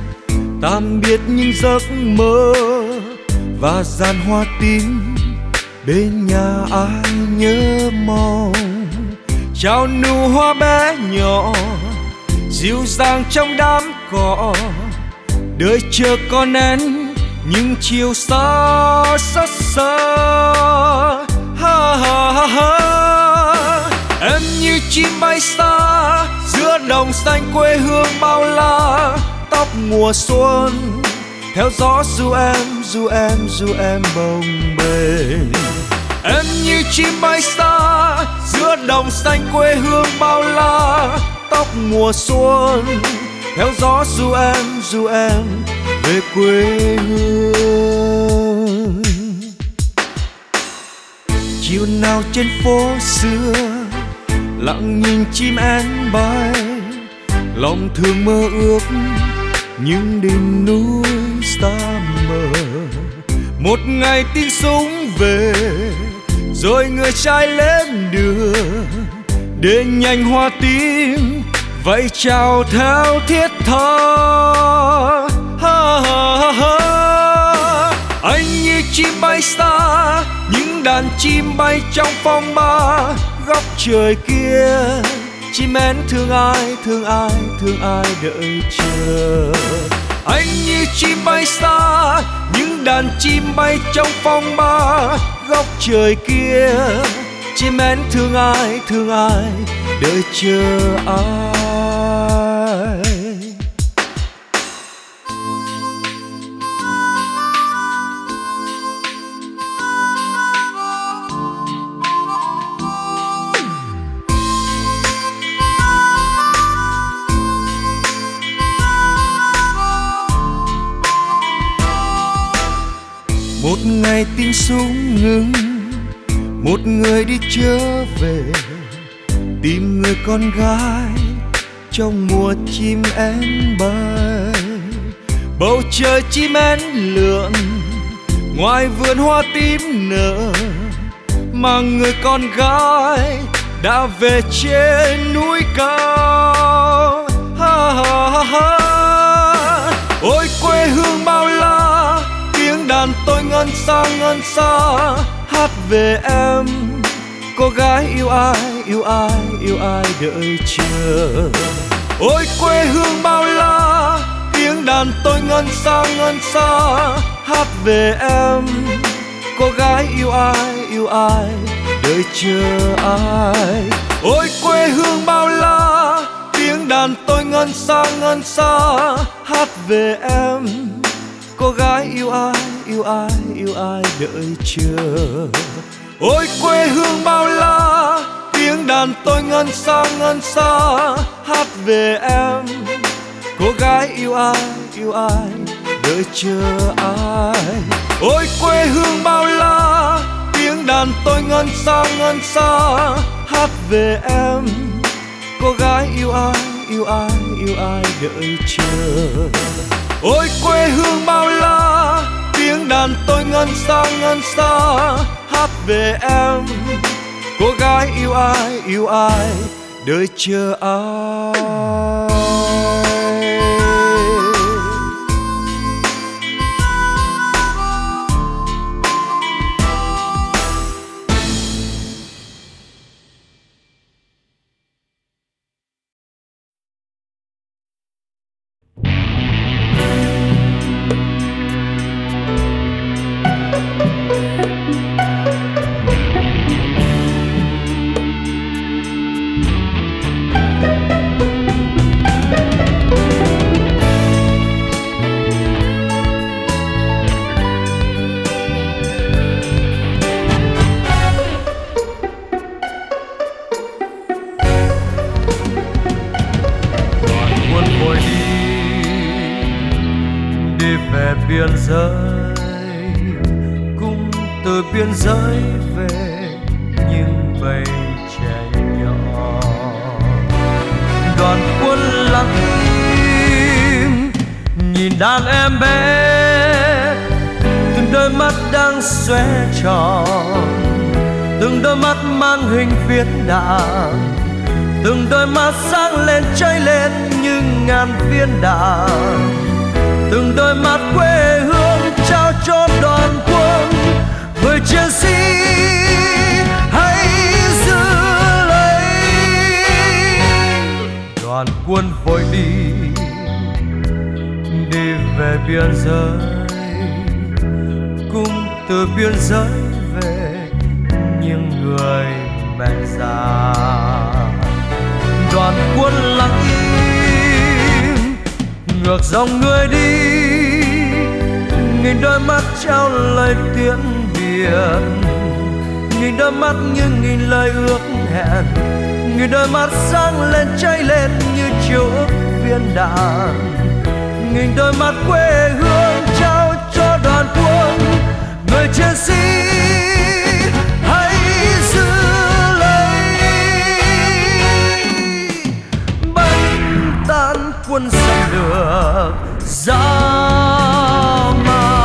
tạm biệt những giấc mơ và giàn hoa tím bên nhà ai nhớ mong. Chào nụ hoa bé nhỏ dịu dàng trong đám cỏ, đời chờ con én những chiều xa rất xa. Ha ha ha ha. Em như chim bay xa giữa đồng xanh quê hương bao la, tóc mùa xuân theo gió du em du em du em bồng bềnh. Em như chim bay xa giữa đồng xanh quê hương bao la, tóc mùa xuân theo gió du em du em về quê hương. Chiều nào trên phố xưa lặng nhìn chim én bay, lòng thương mơ ước những đỉnh núi xa mờ. Một ngày tiếng súng về rồi người trai lên đường, đến nhanh hoa tím vậy chào theo thiết tha. Ha ha ha. Anh như chim bay xa những đàn chim bay trong phong ba, góc trời kia chim én thương ai thương ai thương ai đợi chờ. Anh như chim bay xa những đàn chim bay trong phong ba, góc trời kia chim én thương ai thương ai đợi chờ ai. Một ngày tiếng súng ngừng, một người đi trở về, tìm người con gái trong mùa chim én bay. Bầu trời chim én lượn, ngoài vườn hoa tím nở, mà người con gái đã về trên núi cao. Ha ha ha ha. Ôi quê hương bao la, tiếng đàn tôi ngân xa ngân xa, hát về em cô gái yêu ai yêu ai yêu ai đợi chờ. Ôi quê hương bao la, tiếng đàn tôi ngân xa ngân xa, hát về em cô gái yêu ai yêu ai đợi chờ ai. Ôi quê hương bao la, tiếng đàn tôi ngân xa ngân xa, hát về em cô gái yêu ai yêu ai yêu ai đợi chờ. Ôi quê hương bao la, tiếng đàn tôi ngân xa ngân xa, hát về em cô gái yêu ai yêu ai đợi chờ ai. Ôi quê hương bao la, tiếng đàn tôi ngân xa ngân xa, hát về em cô gái yêu ai yêu ai yêu ai đợi chờ. Ôi quê hương bao la, tiếng đàn tôi ngân xa ngân xa, hát về em cô gái yêu ai yêu ai đợi chờ ai. Biên giới cũng từ biên giới về những bầy trẻ nhỏ, đoàn quân lặng im nhìn đàn em bé, từng đôi mắt đang xoe tròn, từng đôi mắt mang hình viên đạn, từng đôi mắt sáng lên cháy lên như ngàn viên đạn, từng đôi mắt quê hương trao cho đoàn quân. Người chiến sĩ hãy giữ lấy, đoàn quân vội đi đi về biên giới, cũng từ biên giới về những người mẹ già. Đoàn quân lặng im ngược dòng người đi, nghìn đôi mắt trao lời tiễn biệt, nghìn đôi mắt như nghìn lời ước hẹn, nghìn đôi mắt sáng lên cháy lên như chiều ước viên đạn, nghìn đôi mắt quê hương trao cho đoàn quân. Người chiến sĩ hãy giữ lấy, bánh tan quân xâm lược dã man.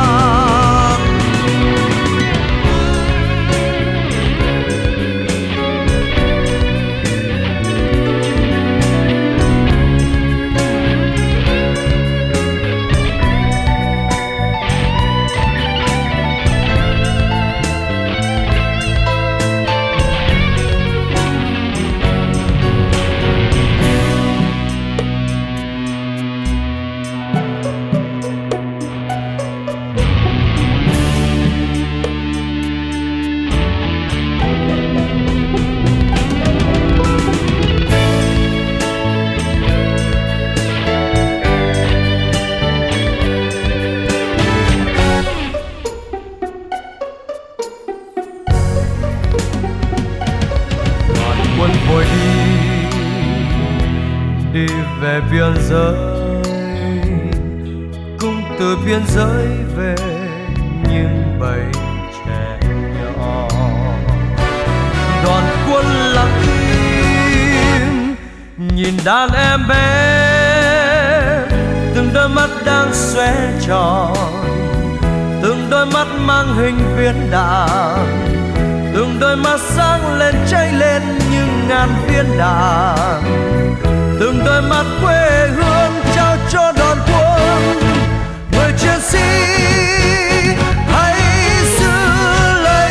Về biên giới, cũng từ biên giới về những bầy trẻ nhỏ. Đoàn quân lặng im nhìn đàn em bé, từng đôi mắt đang xoe tròn, từng đôi mắt mang hình viên đạn, từng đôi mắt sáng lên cháy lên như ngàn viên đạn, từng đôi mắt quê hương trao cho đoàn quân. Người chiến sĩ hãy giữ lấy,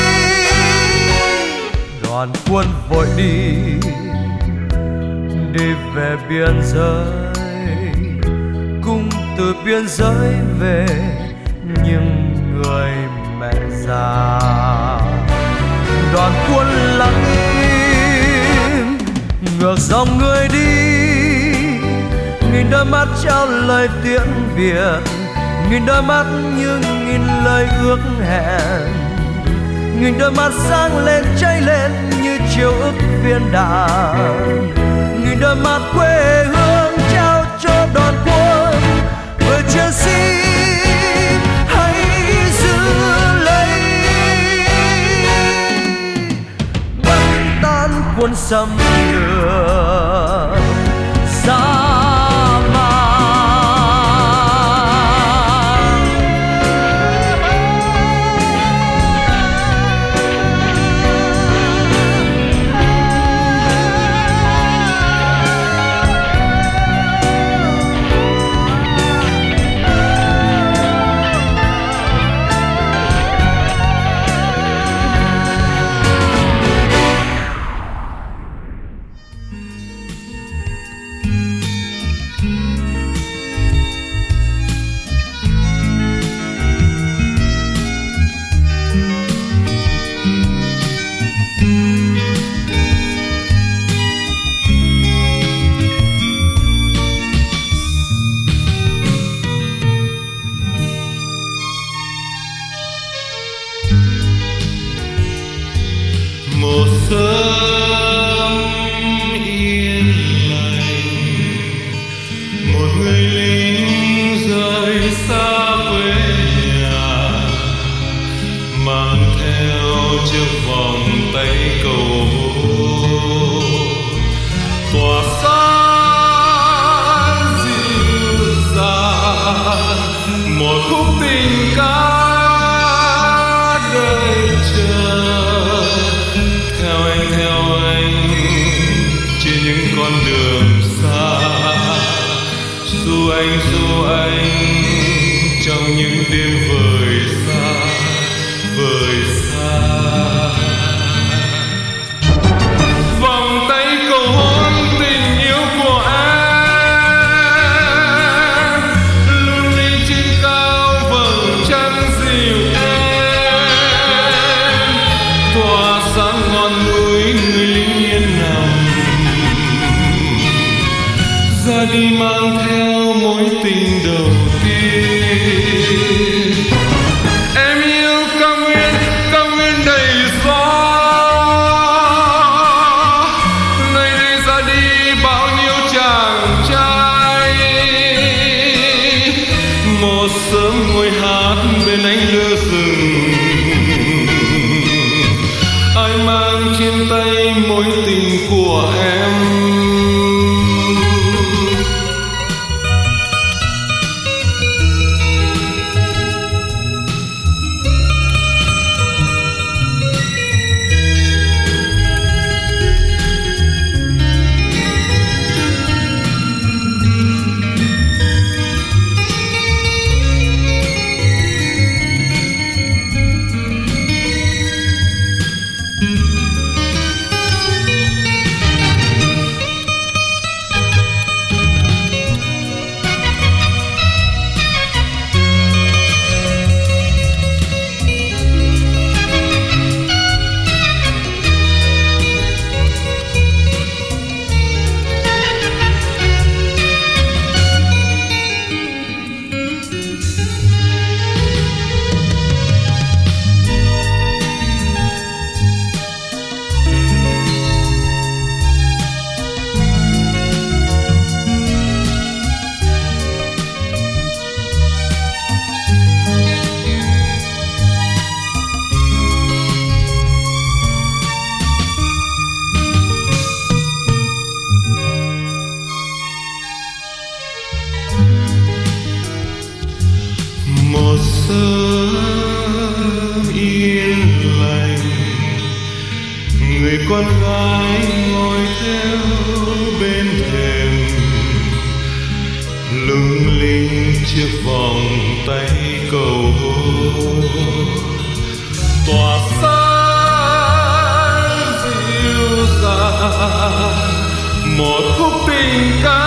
đoàn quân vội đi đi về biên giới, cũng từ biên giới về những người mẹ già. Đoàn quân lặng im ngược dòng người đi, nghìn đôi mắt trao lời tiễn biệt, nghìn đôi mắt như nghìn lời ước hẹn, nghìn đôi mắt sáng lên cháy lên như chiều ước viên đạn, nghìn đôi mắt quê hương trao cho đoàn quân. Người chiến sĩ hãy giữ lấy, bắn tan quân xâm lược dã Luôn đi mang theo mối tình đầu tiên. Em yêu cao nguyên, cao nguyên đầy gió, nơi đây ra đi bao nhiêu chàng trai. Một sớm ngồi hát bên ánh lửa rừng, ai mang trên tay mối tình của em. Một sớm yên lành, người con gái ngồi theo bên thềm, lung linh chiếc vòng tay cầu hôn, tỏa sáng dịu dàng một khúc tình ca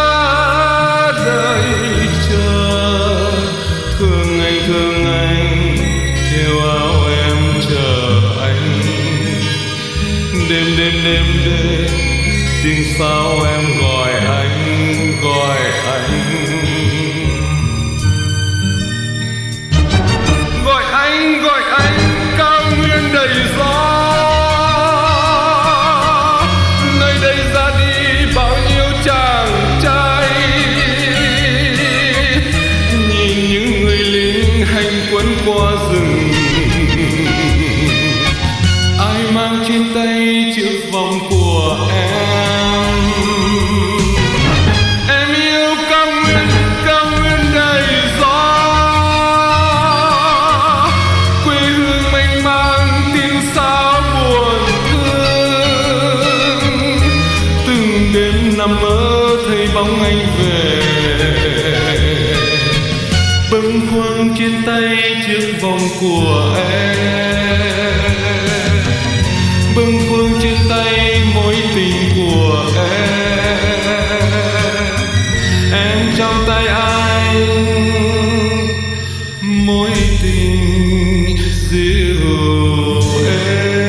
đời chờ. Thương anh, thương anh, theo áo em chờ anh. Đêm đêm đêm đêm tiếng sao em gọi anh, gọi anh, gọi anh, gọi anh. Cao nguyên đầy gió, nơi đây ra đi bao nhiêu chàng trai. Nhìn những người lính hành quân qua rừng, ai mang trên tay chiếc vòng của em. Em yêu cao nguyên, cao nguyên đầy gió, quê hương mênh mang tiếng sao buồn thương. Từng đêm nằm mơ thấy bóng anh về, bâng khuâng trên tay chiếc vòng của em, bâng khuâng trên tay mối tình của em. Em trong tay anh mối tình dịu êm.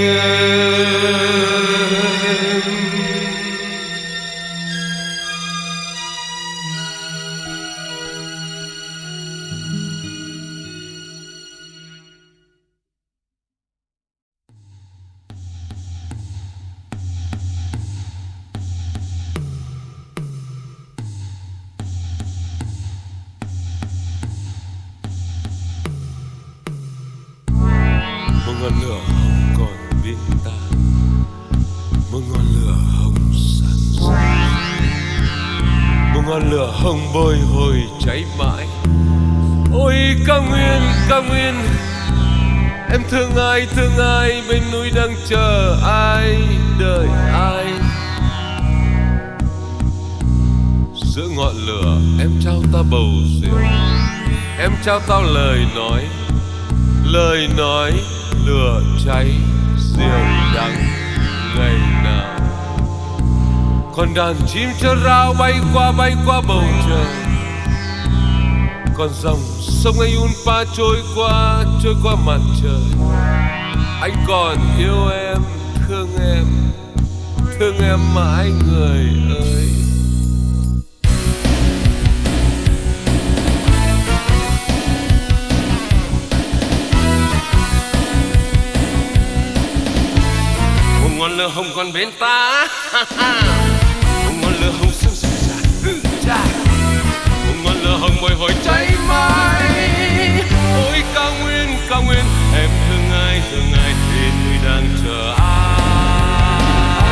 Một ngọn lửa hồng còn bên ta, một ngọn lửa hồng sáng rực, một ngọn lửa hồng bồi hồi cháy mãi. Ôi cao nguyên, cao nguyên, em thương ai, thương ai, bên núi đang chờ ai, đợi ai. Giữa ngọn lửa em trao ta bầu rượu, em trao tao lời nói, lời nói lửa cháy rượu đắng ngày nào. Còn đàn chim chơ rao bay qua bay qua bầu trời, còn dòng sông Ayunpa trôi qua trôi qua mặt trời. Anh còn yêu em, thương em, thương em mãi người ơi. hồng ngọn lửa hồng còn bên ta. Hồng ngọn lửa hồng sương rực rỡ, hồng ngọn lửa hồng bồi hồi cháy mãi. Ôi cao nguyên cao nguyên, em thương ai thương ai thì tôi đang chờ ai.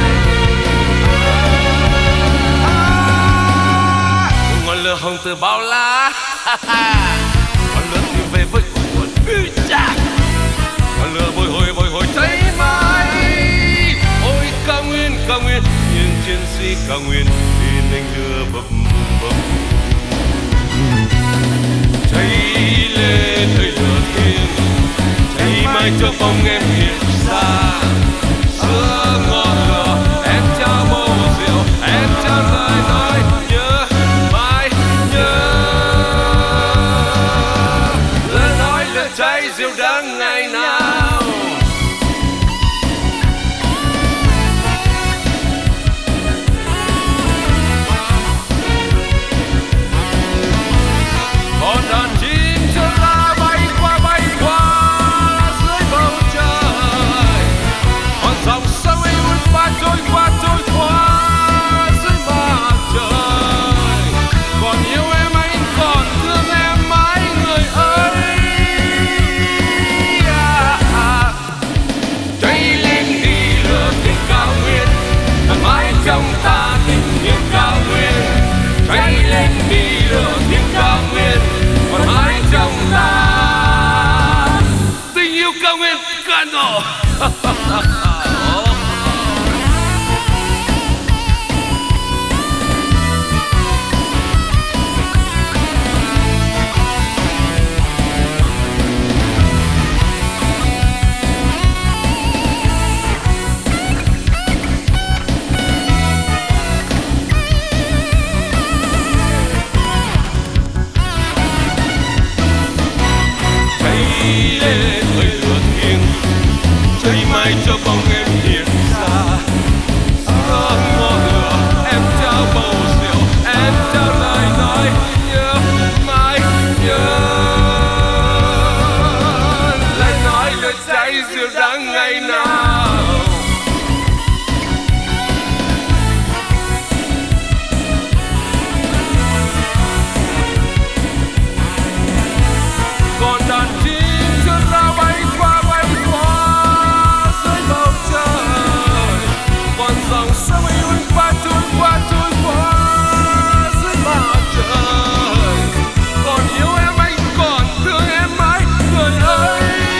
Hồng ngọn lửa hồng từ bao la, ngọn lửa tìm về với cội nguồn. Ngọn lửa bồi hồi bồi hồi cháy mãi. Ôi cao nguyên cao nguyên, những chiến sĩ cao nguyên thì anh đưa bập bập. Cháy lên hơi lửa thiêng, cháy mãi cho bóng em hiện ra. Giữa ngọn lửa em trao bầu rượu, em trao lời nói nhớ mãi nhớ. Lời nói lửa cháy dịu đắng ngày nào. Còn đàn chim chơ la bay qua bay qua dưới bầu trời. Còn dòng sông ấy uốn qua trôi qua trôi qua dưới mặt trời. Còn yêu em anh còn thương em mãi người ơi. À, à. Cháy lên đi lửa tình cao nguyên, còn mãi trong ta tình yêu cao nguyên. Cháy lên đi lửa tình cao nguyên, còn mãi trong ta tình yêu cao nguyên cạn đổ. Cháy lên hơi lửa thiêng, cháy mãi cho bóng em hiện ra. Giữa ngọn lửa em trao bầu rượu, em trao lời nói nhớ mãi nhớ. Lời nói lửa cháy dịu đắng ngày nào. Còn đàn chim chơ la bay qua bay qua dưới bầu trời. Còn dòng sông ấy uốn qua trôi qua trôi qua dưới mặt trời. Còn yêu em anh còn thương em mãi người ơi.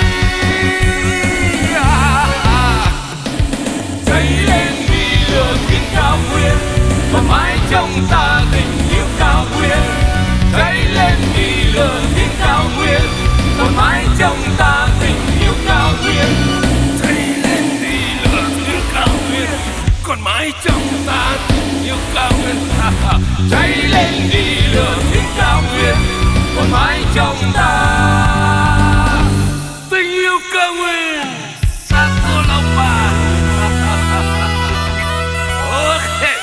À, à. Cháy lên vì lửa thiên cao nguyên, còn mãi trong ta tình yêu cao nguyên. Cháy lên vì lửa thiên cao nguyên, còn mãi trong ta tình yêu cao nguyên. Cháy lên vì lửa thiên cao nguyên, còn mãi trong ta tình yêu cao nguyên. Cháy lên vì lửa thiên cao nguyên, còn mãi trong ta tình yêu cao nguyên. Sato Lomba. Okay.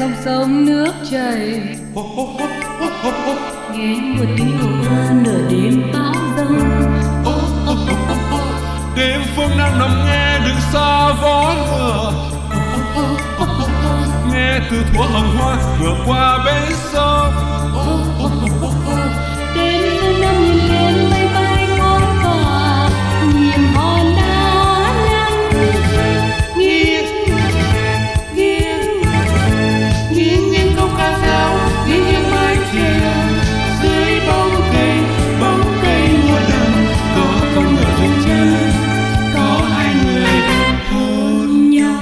dòng sông nước chảy, nghe một tiếng ồ ơ nửa đêm bão giông. Đêm phương Nam nằm nghe đường xa vó ngựa, nghe từ thuở hồng hoa ngựa qua bến sông. Đêm phương Nam nhìn lên mây bay khói tỏa, nhìn hòn đá lăn nghiêng nghiêng nghiêng nghiêng câu ca dao, nghiêng nghiêng mái chèo dưới bóng cây bóng cây mùa đông. Có con ngựa dừng chân, có hai người hôn nhau.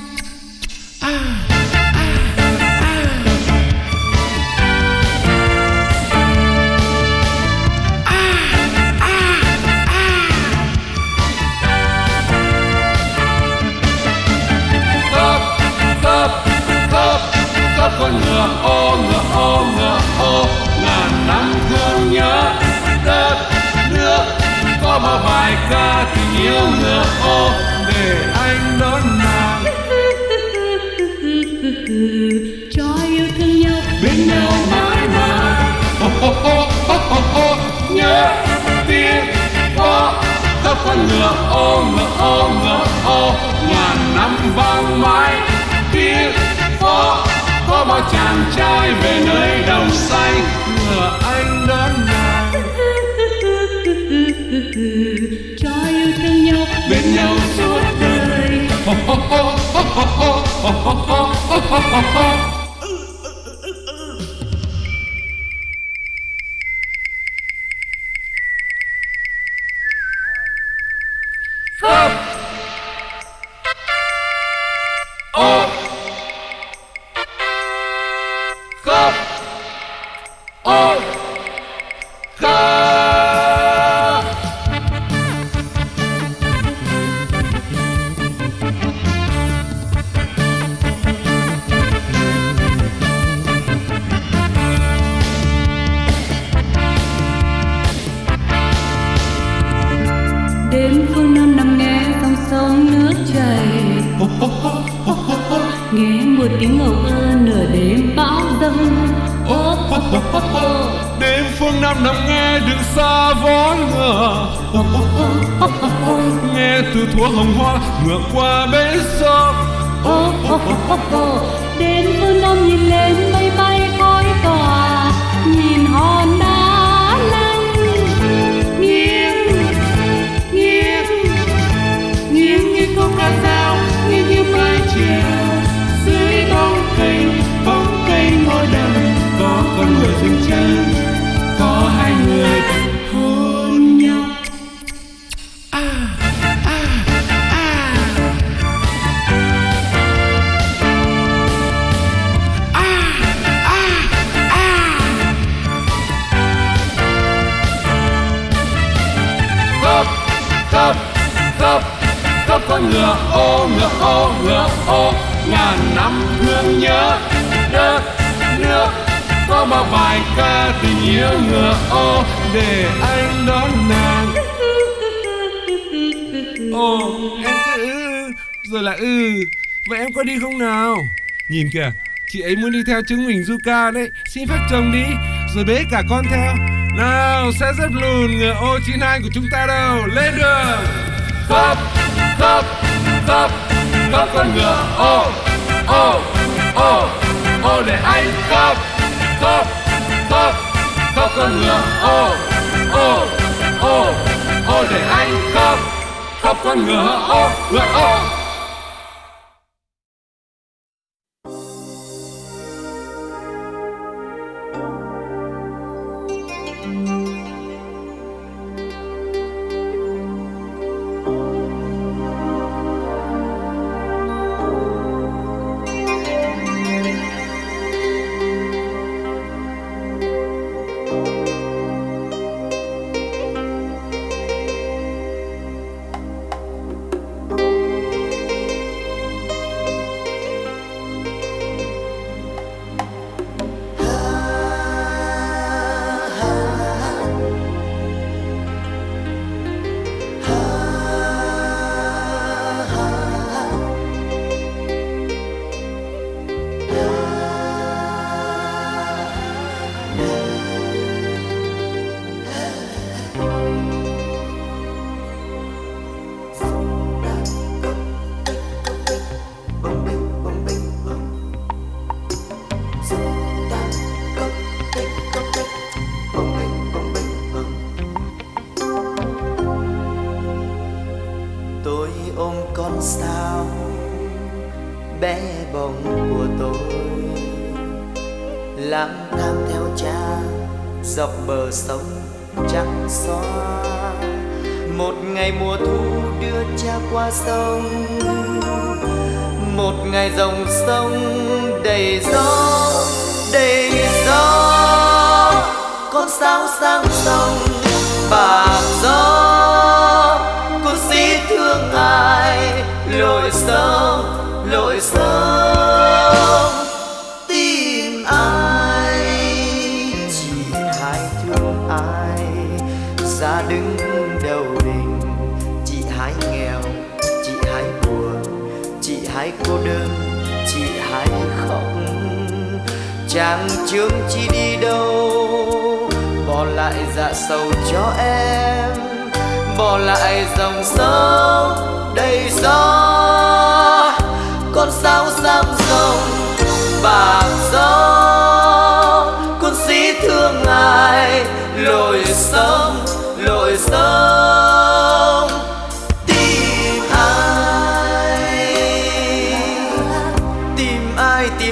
Con ngựa ô ngựa ô ngựa ô, ngàn năm thương nhớ đất nước. Có bao bài ca tình yêu ngựa ô để anh đón nàng. Cho yêu thương nhau bên nhau mãi mãi. Ô ô ô ô ô ô, nhớ tiếng vó khắp con ngựa ô ngựa ô ngựa ô, ngàn năm vang mãi tiếng vó. Có bao chàng trai về nơi đồng xanh, ngựa anh đón nàng. Cho yêu thương nhau bên nhau suốt đời. Khắp ô khắp ô khắp. Đêm phương Nam nằm nghe dòng sông nước chảy, nghe một tiếng ồ ơ nửa đêm bão giông. Đêm phương Nam nằm nghe đường xa vó ngựa, nghe từ thuở hồng hoa ngựa qua bến sông. Đêm phương Nam nhìn lên mây bay khói tỏa, nhìn hòn đá lăn nghiêng nghiêng nghiêng nghiêng câu ca dao, nghiêng nghiêng mái chèo dưới bóng cây bóng cây mùa đông. Có con ngựa dừng chân, có hai người hôn nhau. à, à, à. À, à, à. Khắp khắp khắp khắp con ngựa ô ngựa ô ngựa ô, ngàn năm thương nhớ đất nước. Có bao bài ca tình yêu ngựa ô để anh đón nàng. Ồ, em cứ ư, rồi là ư. Vậy em có đi không nào? Nhìn kìa, chị ấy muốn đi theo chứng minh Zuka đấy. Xin phép chồng đi, rồi bế cả con theo. Nào, sẽ dấp lùn ngựa ô chín hai của chúng ta đâu. Lên đường. Khắp, khắp, khắp, khắp con ngựa ô, ô, ô, ô để anh khắp. Khắp, khắp, khắp con ngựa ô, ô, ô, ô để anh khắp. Khắp con ngựa ô, ngựa ô. tôi ôm con sao bé bỏng của tôi, lang thang theo cha dọc bờ sông trắng xóa. Một ngày mùa thu đưa cha qua sông, một ngày dòng sông đầy gió đầy gió. Con sao sang sông bạc gió, cô sĩ thương ai lội sông lội sông tìm ai, chỉ hai thương ai ra đứng đầu đình. Chị hai nghèo, chị hai buồn, chị hai cô đơn, chị hai khóc. Chàng trương chi đi đâu, bỏ lại dạ sầu cho em, bỏ lại dòng sông đầy gió. Con sao sang sông bạc gió, con sĩ thương ai lội sông lội sông tìm ai, tìm ai tìm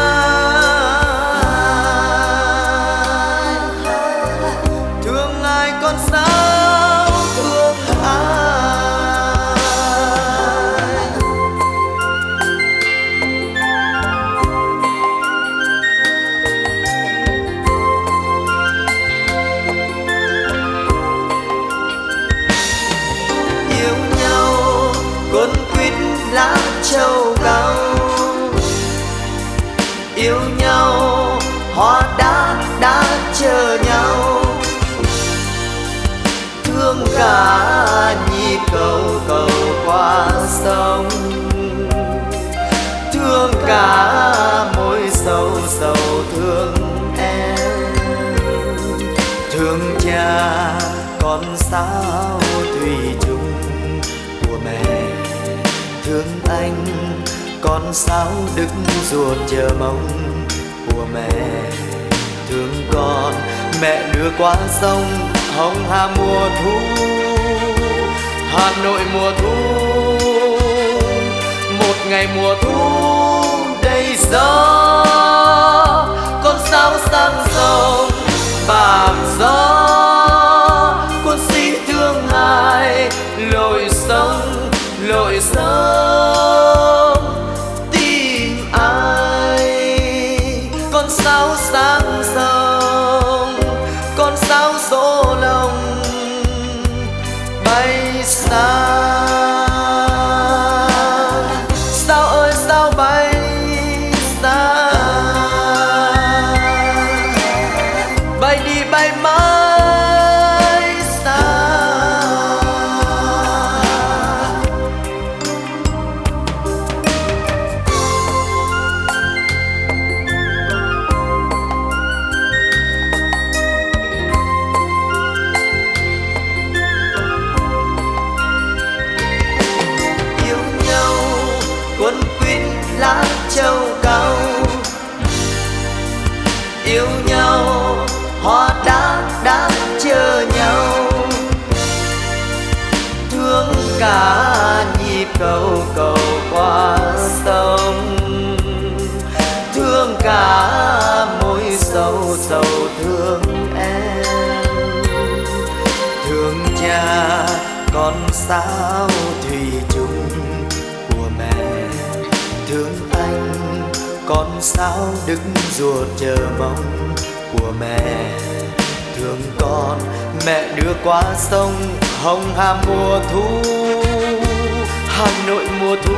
ai, thương ai con sao thương ai. Yêu nhau cuốn quýt lá châu cao, yêu nhau hoa đã đã chờ nhau. Thương cả nhịp cầu cầu qua sông, thương cả mối sầu sầu thương em. Thương cha con sao thủy chung của mẹ, thương anh con sao đức ruột chờ mong của mẹ. Thương con mẹ đưa qua sông Hồng Hà mùa thu, Hà Nội mùa thu. Một ngày mùa thu đầy gió, con sao sang sông bạc gió, con sĩ thương ai lội sông lội sông tìm ai. Con sao sang sông, con sao số lòng bay xa. Sao ơi sao bay xa, bay đi bay mãi xa. Yêu nhau quấn quýt lá châu cao, yêu nhau hoa đã đã chờ nhau. Thương cả nhịp cầu cầu qua sông, thương cả mối sầu sầu thương em. Thương cha con sao thủy chung của mẹ, thương anh con sao đức ruột chờ mong của mẹ. Thương con mẹ đưa qua sông Hồng Hà mùa thu, Hà Nội mùa thu.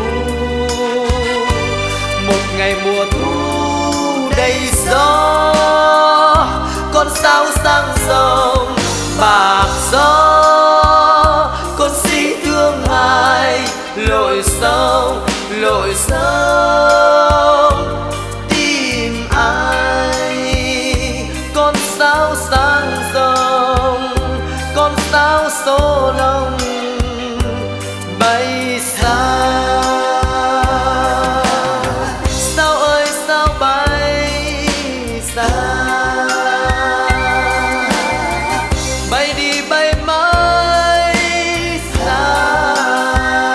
Một ngày mùa thu đầy gió, con sao sang sông bạc gió, con sĩ thương ai lội sông lội sông tìm ai. Con sao sang sông, con sao số lòng bay xa. Sao ơi sao bay xa, bay đi bay mãi xa.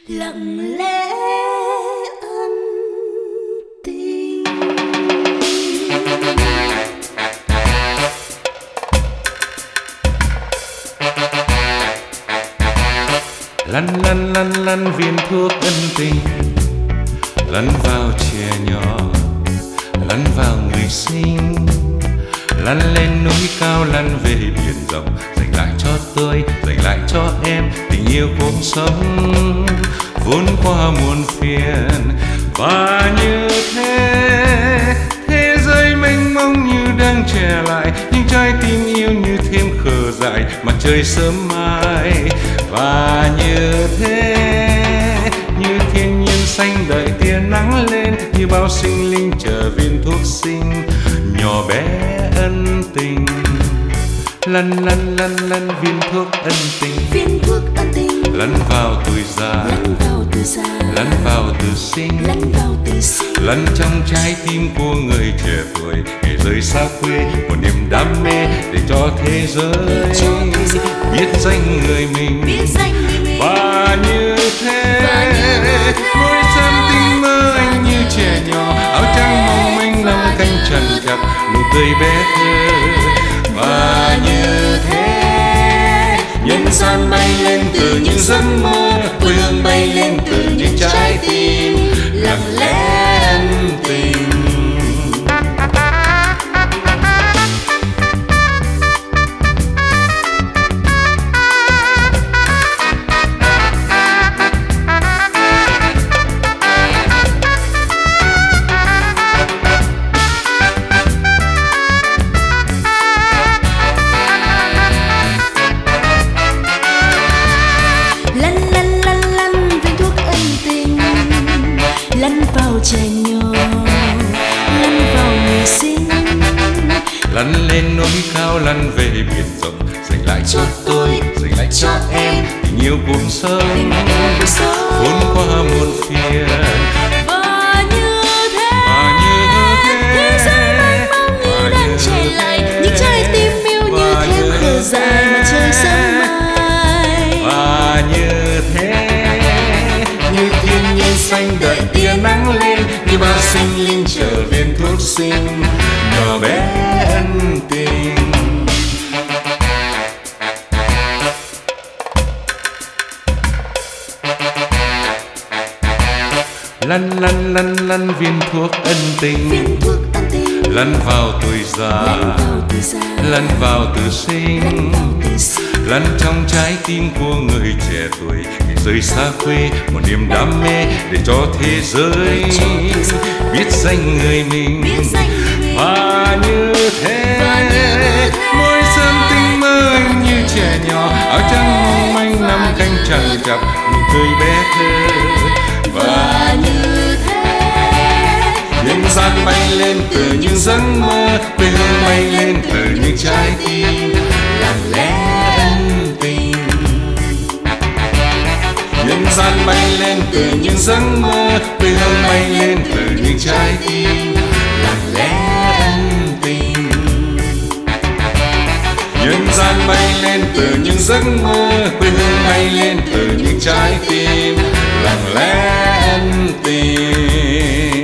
lặng lẽ ân tình. Lăn lăn lăn lăn viên thuốc ân tình, lăn vào trẻ nhỏ, lăn vào người sinh, lăn lên núi cao, lăn về biển rộng, dành lại cho tôi, dành lại cho em tình yêu cuộc sống vốn qua muôn phiền. Và như thế, thế giới mênh mông như đang trẻ lại, nhưng trái tim yêu như thêm khờ dại mặt trời sớm mai. Và như thế, như thiên nhiên xanh đợi tia nắng lên, như bao sinh linh chờ viên thuốc sinh nhỏ bé ân tình. Lăn lăn lăn lăn viên thuốc ân tình, Viên thuốc ân tình lăn vào tuổi già, lăn vào từ xa, lăn vào từ sinh, lăn vào từ sinh, lăn trong trái tim của người trẻ tuổi, ngày rời xa quê một niềm đam mê để cho thế giới biết danh người mình. biết danh người mình. Và như thế, Và như thế, mỗi sớm tinh mơ anh như trẻ nhỏ, áo trắng mong manh năm canh trần chặt, nụ cười bé thơ. Và như thế, nhân gian bay lên từ những giấc mơ, quê hương bay lên từ những trái tim lặng lẽ ân tình. Lăn lăn lăn lăn viên thuốc ân tình, lăn vào trẻ nhỏ, lăn vào người sinh, Lăn lên núi cao, lăn về biển rộng, dành lại cho tôi, dành lại cho em tình yêu cuộc sống vốn qua muôn phiền. Và như thế, Và như thế, thế giới mênh mông như đang trẻ lại, những trái tim yêu như thêm khờ dài mà trời sớm mai. và như thế, như thiên nhiên xanh đợi tia nắng lên, như bao sinh linh chờ viên thuốc sinh nhỏ bé ân tình. Lăn lăn lăn lăn viên thuốc ân tình, Viên thuốc ân tình lăn vào tuổi già, lăn vào từ xa, lăn vào từ lăn sinh, vào từ sinh, lăn trong trái tim của người trẻ tuổi, ngày rời xa quê một niềm đam mê để cho thế giới biết danh người mình. biết danh người mình. Và như thế, Và như thế, mỗi sớm tinh mơ anh như trẻ nhỏ, áo trắng mong manh năm canh trần chặt, nụ cười bé thơ. Và như thế, nhân gian bay lên từ những giấc mơ, quê hương bay lên từ những trái tim lặng lẽ ân tình. Nhân gian bay lên từ những giấc mơ, quê hương bay lên từ những trái tim lặng lẽ ân tình. Nhân gian bay lên từ những giấc mơ, quê hương bay lên từ những trái tim lặng lẽ ân tình.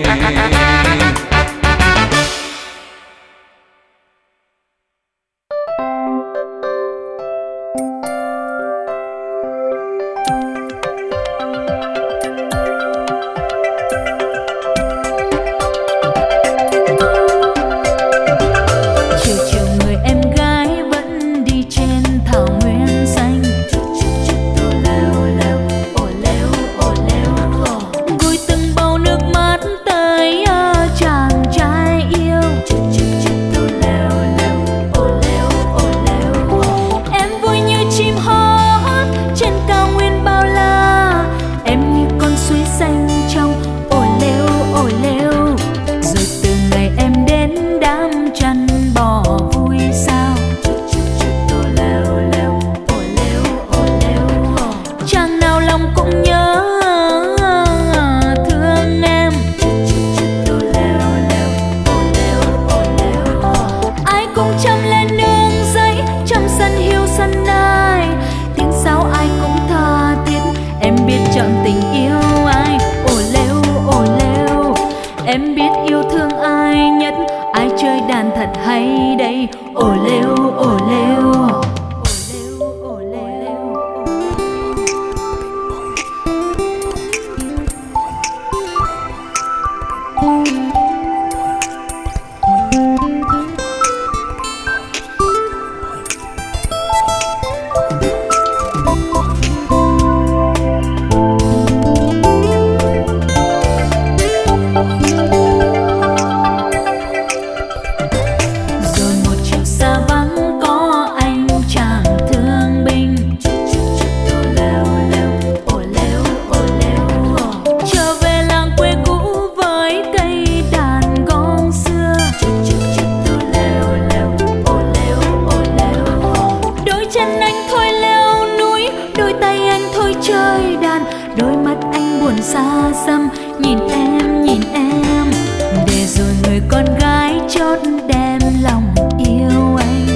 chiều chiều người em gái vẫn đi trên thảo nguyên xanh, ô lêu lêu, ô lêu ô lêu, gùi từng bầu nước mắt tới ờ, chàng trai yêu, ô lêu lêu, ô lêu ô lêu. Em vui như chim hót trên cao nguyên bao la, em như con suối xanh trong ô lêu ô lêu. Rồi từ ngày em đến đám chăn bò vui sao, ô lêu lêu, ô lêu ô lêu. Chàng nào lòng cũng nhớ thương em, ô lêu lêu, ô lêu ô lêu. Ai cũng chăm lên nương giấy, chăm sân hiu sân nai, tiếng sao ai cũng tha thiết. Em biết chọn tình yêu nhìn em nhìn em, để rồi người con gái chót đem lòng yêu anh.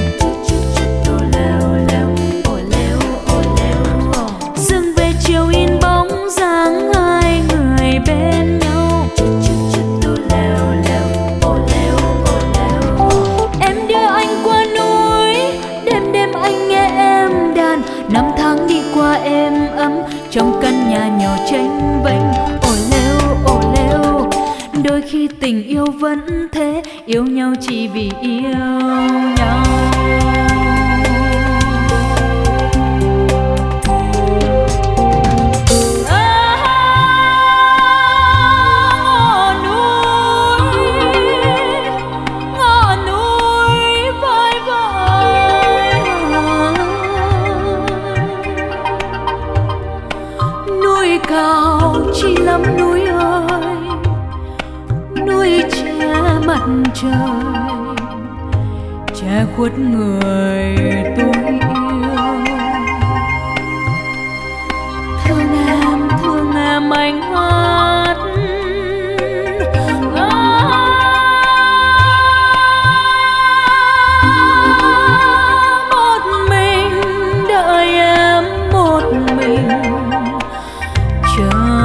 Dừng về chiều in bóng dáng hai người bên nhau. Em đưa anh qua núi, đêm đêm anh nghe em đàn. Năm tháng đi qua êm ấm trong căn nhà nhỏ chênh vênh. Ồ lêu ồ lêu, đôi khi tình yêu vẫn thế, yêu nhau chỉ vì yêu nhau. Chỉ lắm núi ơi, núi che mặt trời, che khuất người tôi yêu. Thương em, thương em anh hát. Một mình đợi em, một mình chờ.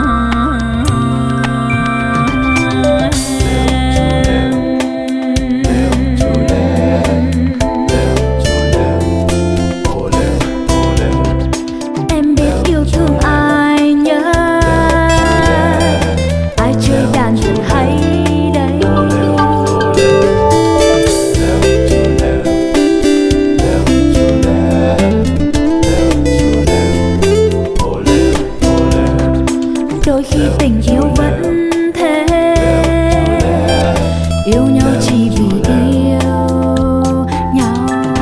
Đôi khi tình yêu vẫn thế, yêu nhau chỉ vì yêu nhau.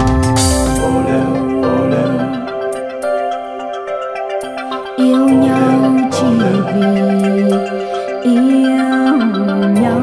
Yêu nhau chỉ vì yêu nhau.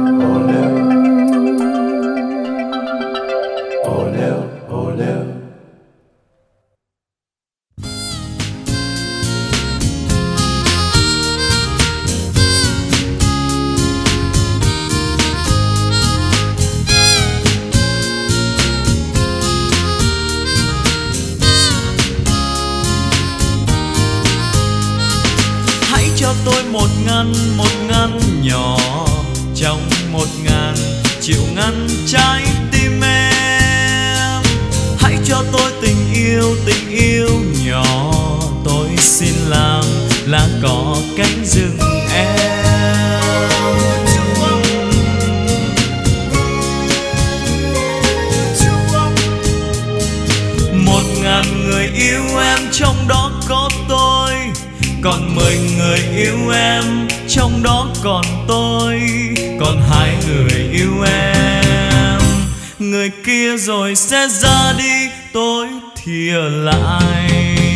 Cho tôi một ngăn, một ngăn nhỏ trong một ngàn triệu ngăn trái tim em. Hãy cho tôi tình yêu, tình yêu nhỏ. Tôi xin làm lá cỏ cánh rừng em. Một ngàn người yêu em, trong đó có tôi. Còn mười người yêu em, trong đó còn tôi. Còn hai người yêu em, người kia rồi sẽ ra đi, tôi thì ở lại.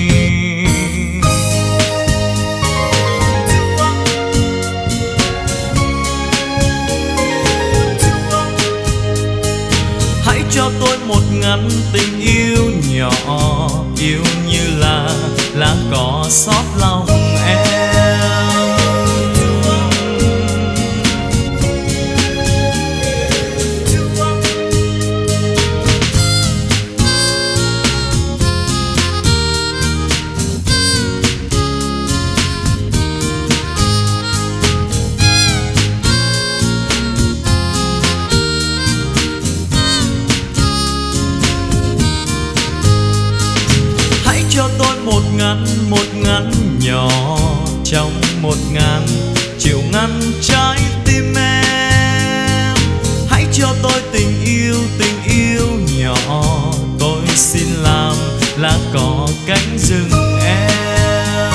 Hãy cho tôi một ngăn tình yêu nhỏ, yêu như là lá cỏ xót lòng em. Cho tôi một ngăn, một ngăn nhỏ trong một ngàn triệu ngăn trái tim em. Hãy cho tôi tình yêu, tình yêu nhỏ. Tôi xin làm lá cỏ cánh rừng em.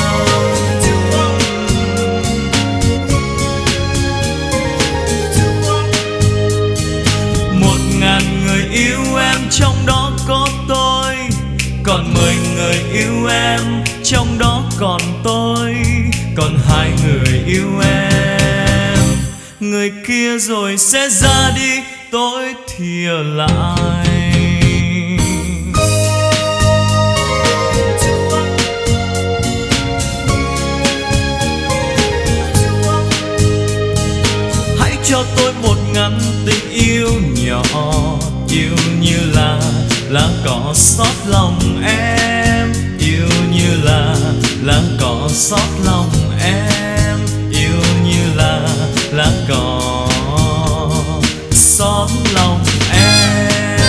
Một ngàn người yêu em, trong đó có tôi. Còn mười người yêu em, trong đó còn tôi. Còn hai người yêu em, người kia rồi sẽ ra đi, tôi thì ở lại. ngắn tình yêu nhỏ, yêu như là lá cỏ xót lòng em, yêu như là lá cỏ xót lòng em, yêu như là lá cỏ xót lòng em.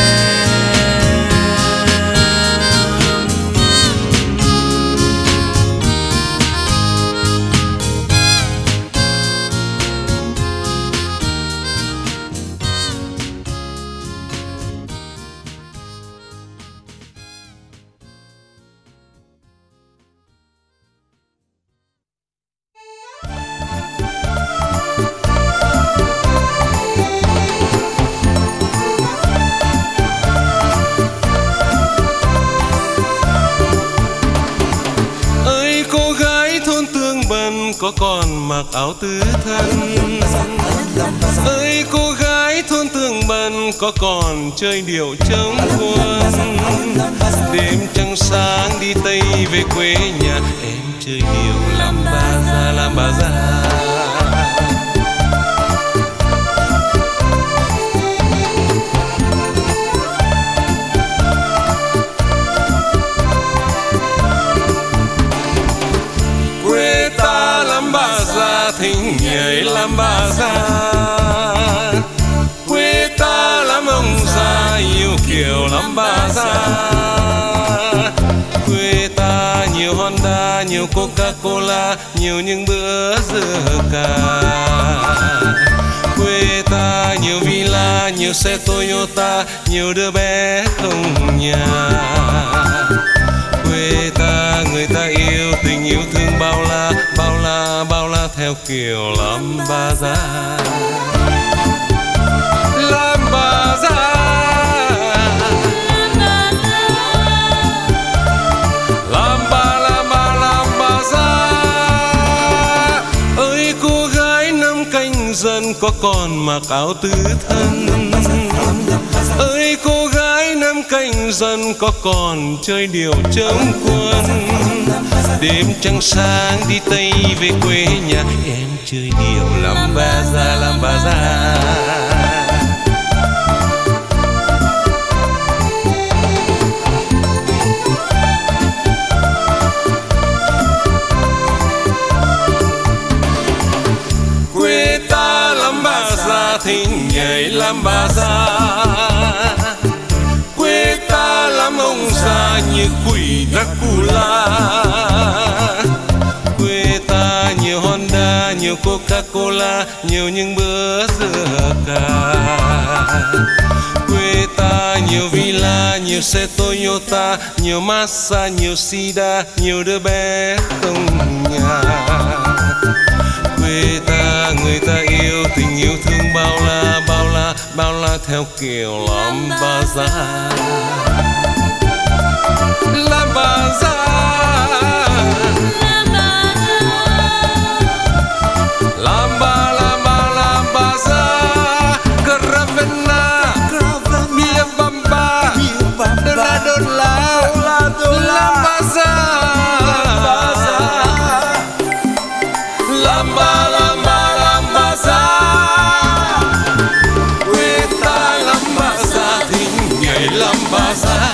Có còn mặc áo tứ thân. Ơi cô gái thôn Tường Bần có còn chơi điệu trống quân. Đêm trăng sáng đi Tây về quê nhà, em chơi điệu làm bà già làm bà già. Thính nhảy làm bà già, quê ta làm ông già yêu kiều làm bà già. Quê ta nhiều Honda, nhiều Coca-Cola, nhiều những bữa dưa cà. Quê ta nhiều villa, nhiều xe Toyota, nhiều đứa bé không nhà. Quê ta người ta yêu tình yêu thương bao la, bao la, bao la theo kiểu làm bà già. Làm bà già, làm bà, làm bà, làm bà già. Ơi cô gái năm canh dần có còn mặc áo tứ thân. Ơi cô gái năm canh dần có còn chơi điệu trống quân. Đêm trăng sáng đi Tây về quê nhà, em chơi điệu làm bà già làm bà già. Quê ta làm bà già thính nhảy làm bà già. Quê ta làm ông già như quỷ Dracula. Quê ta nhiều Honda, nhiều Coca-Cola, nhiều những bữa dưa cà. Quê ta nhiều villa, nhiều xe Toyota, nhiều Mazda, nhiều Sida, nhiều đứa bé không nhà. Quê ta người ta yêu tình yêu thương bao la, bao la, bao la theo kiểu làm bà già. Làm bà già, làm bà, làm bà, làm bà già. Caravana, Mia Bamba, Dola Dola, làm bà già. Làm bà, làm bà, làm bà già. Quê ta làm bà già thính nhảy làm bà già.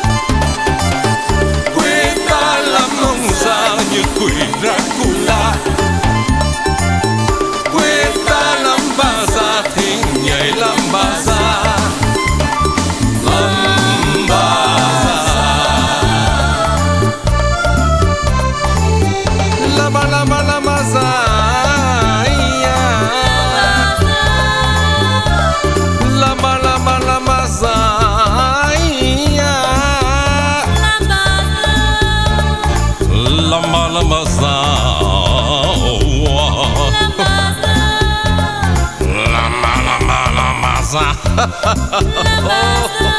Quê ta làm ông già như quỷ Dracula. Quê ta làm bà già thính nhảy làm bà già. Làm bà già, làm bà, làm bà, làm bà già. Lama lama lama saya, lama lama saya, lama lama lama saya.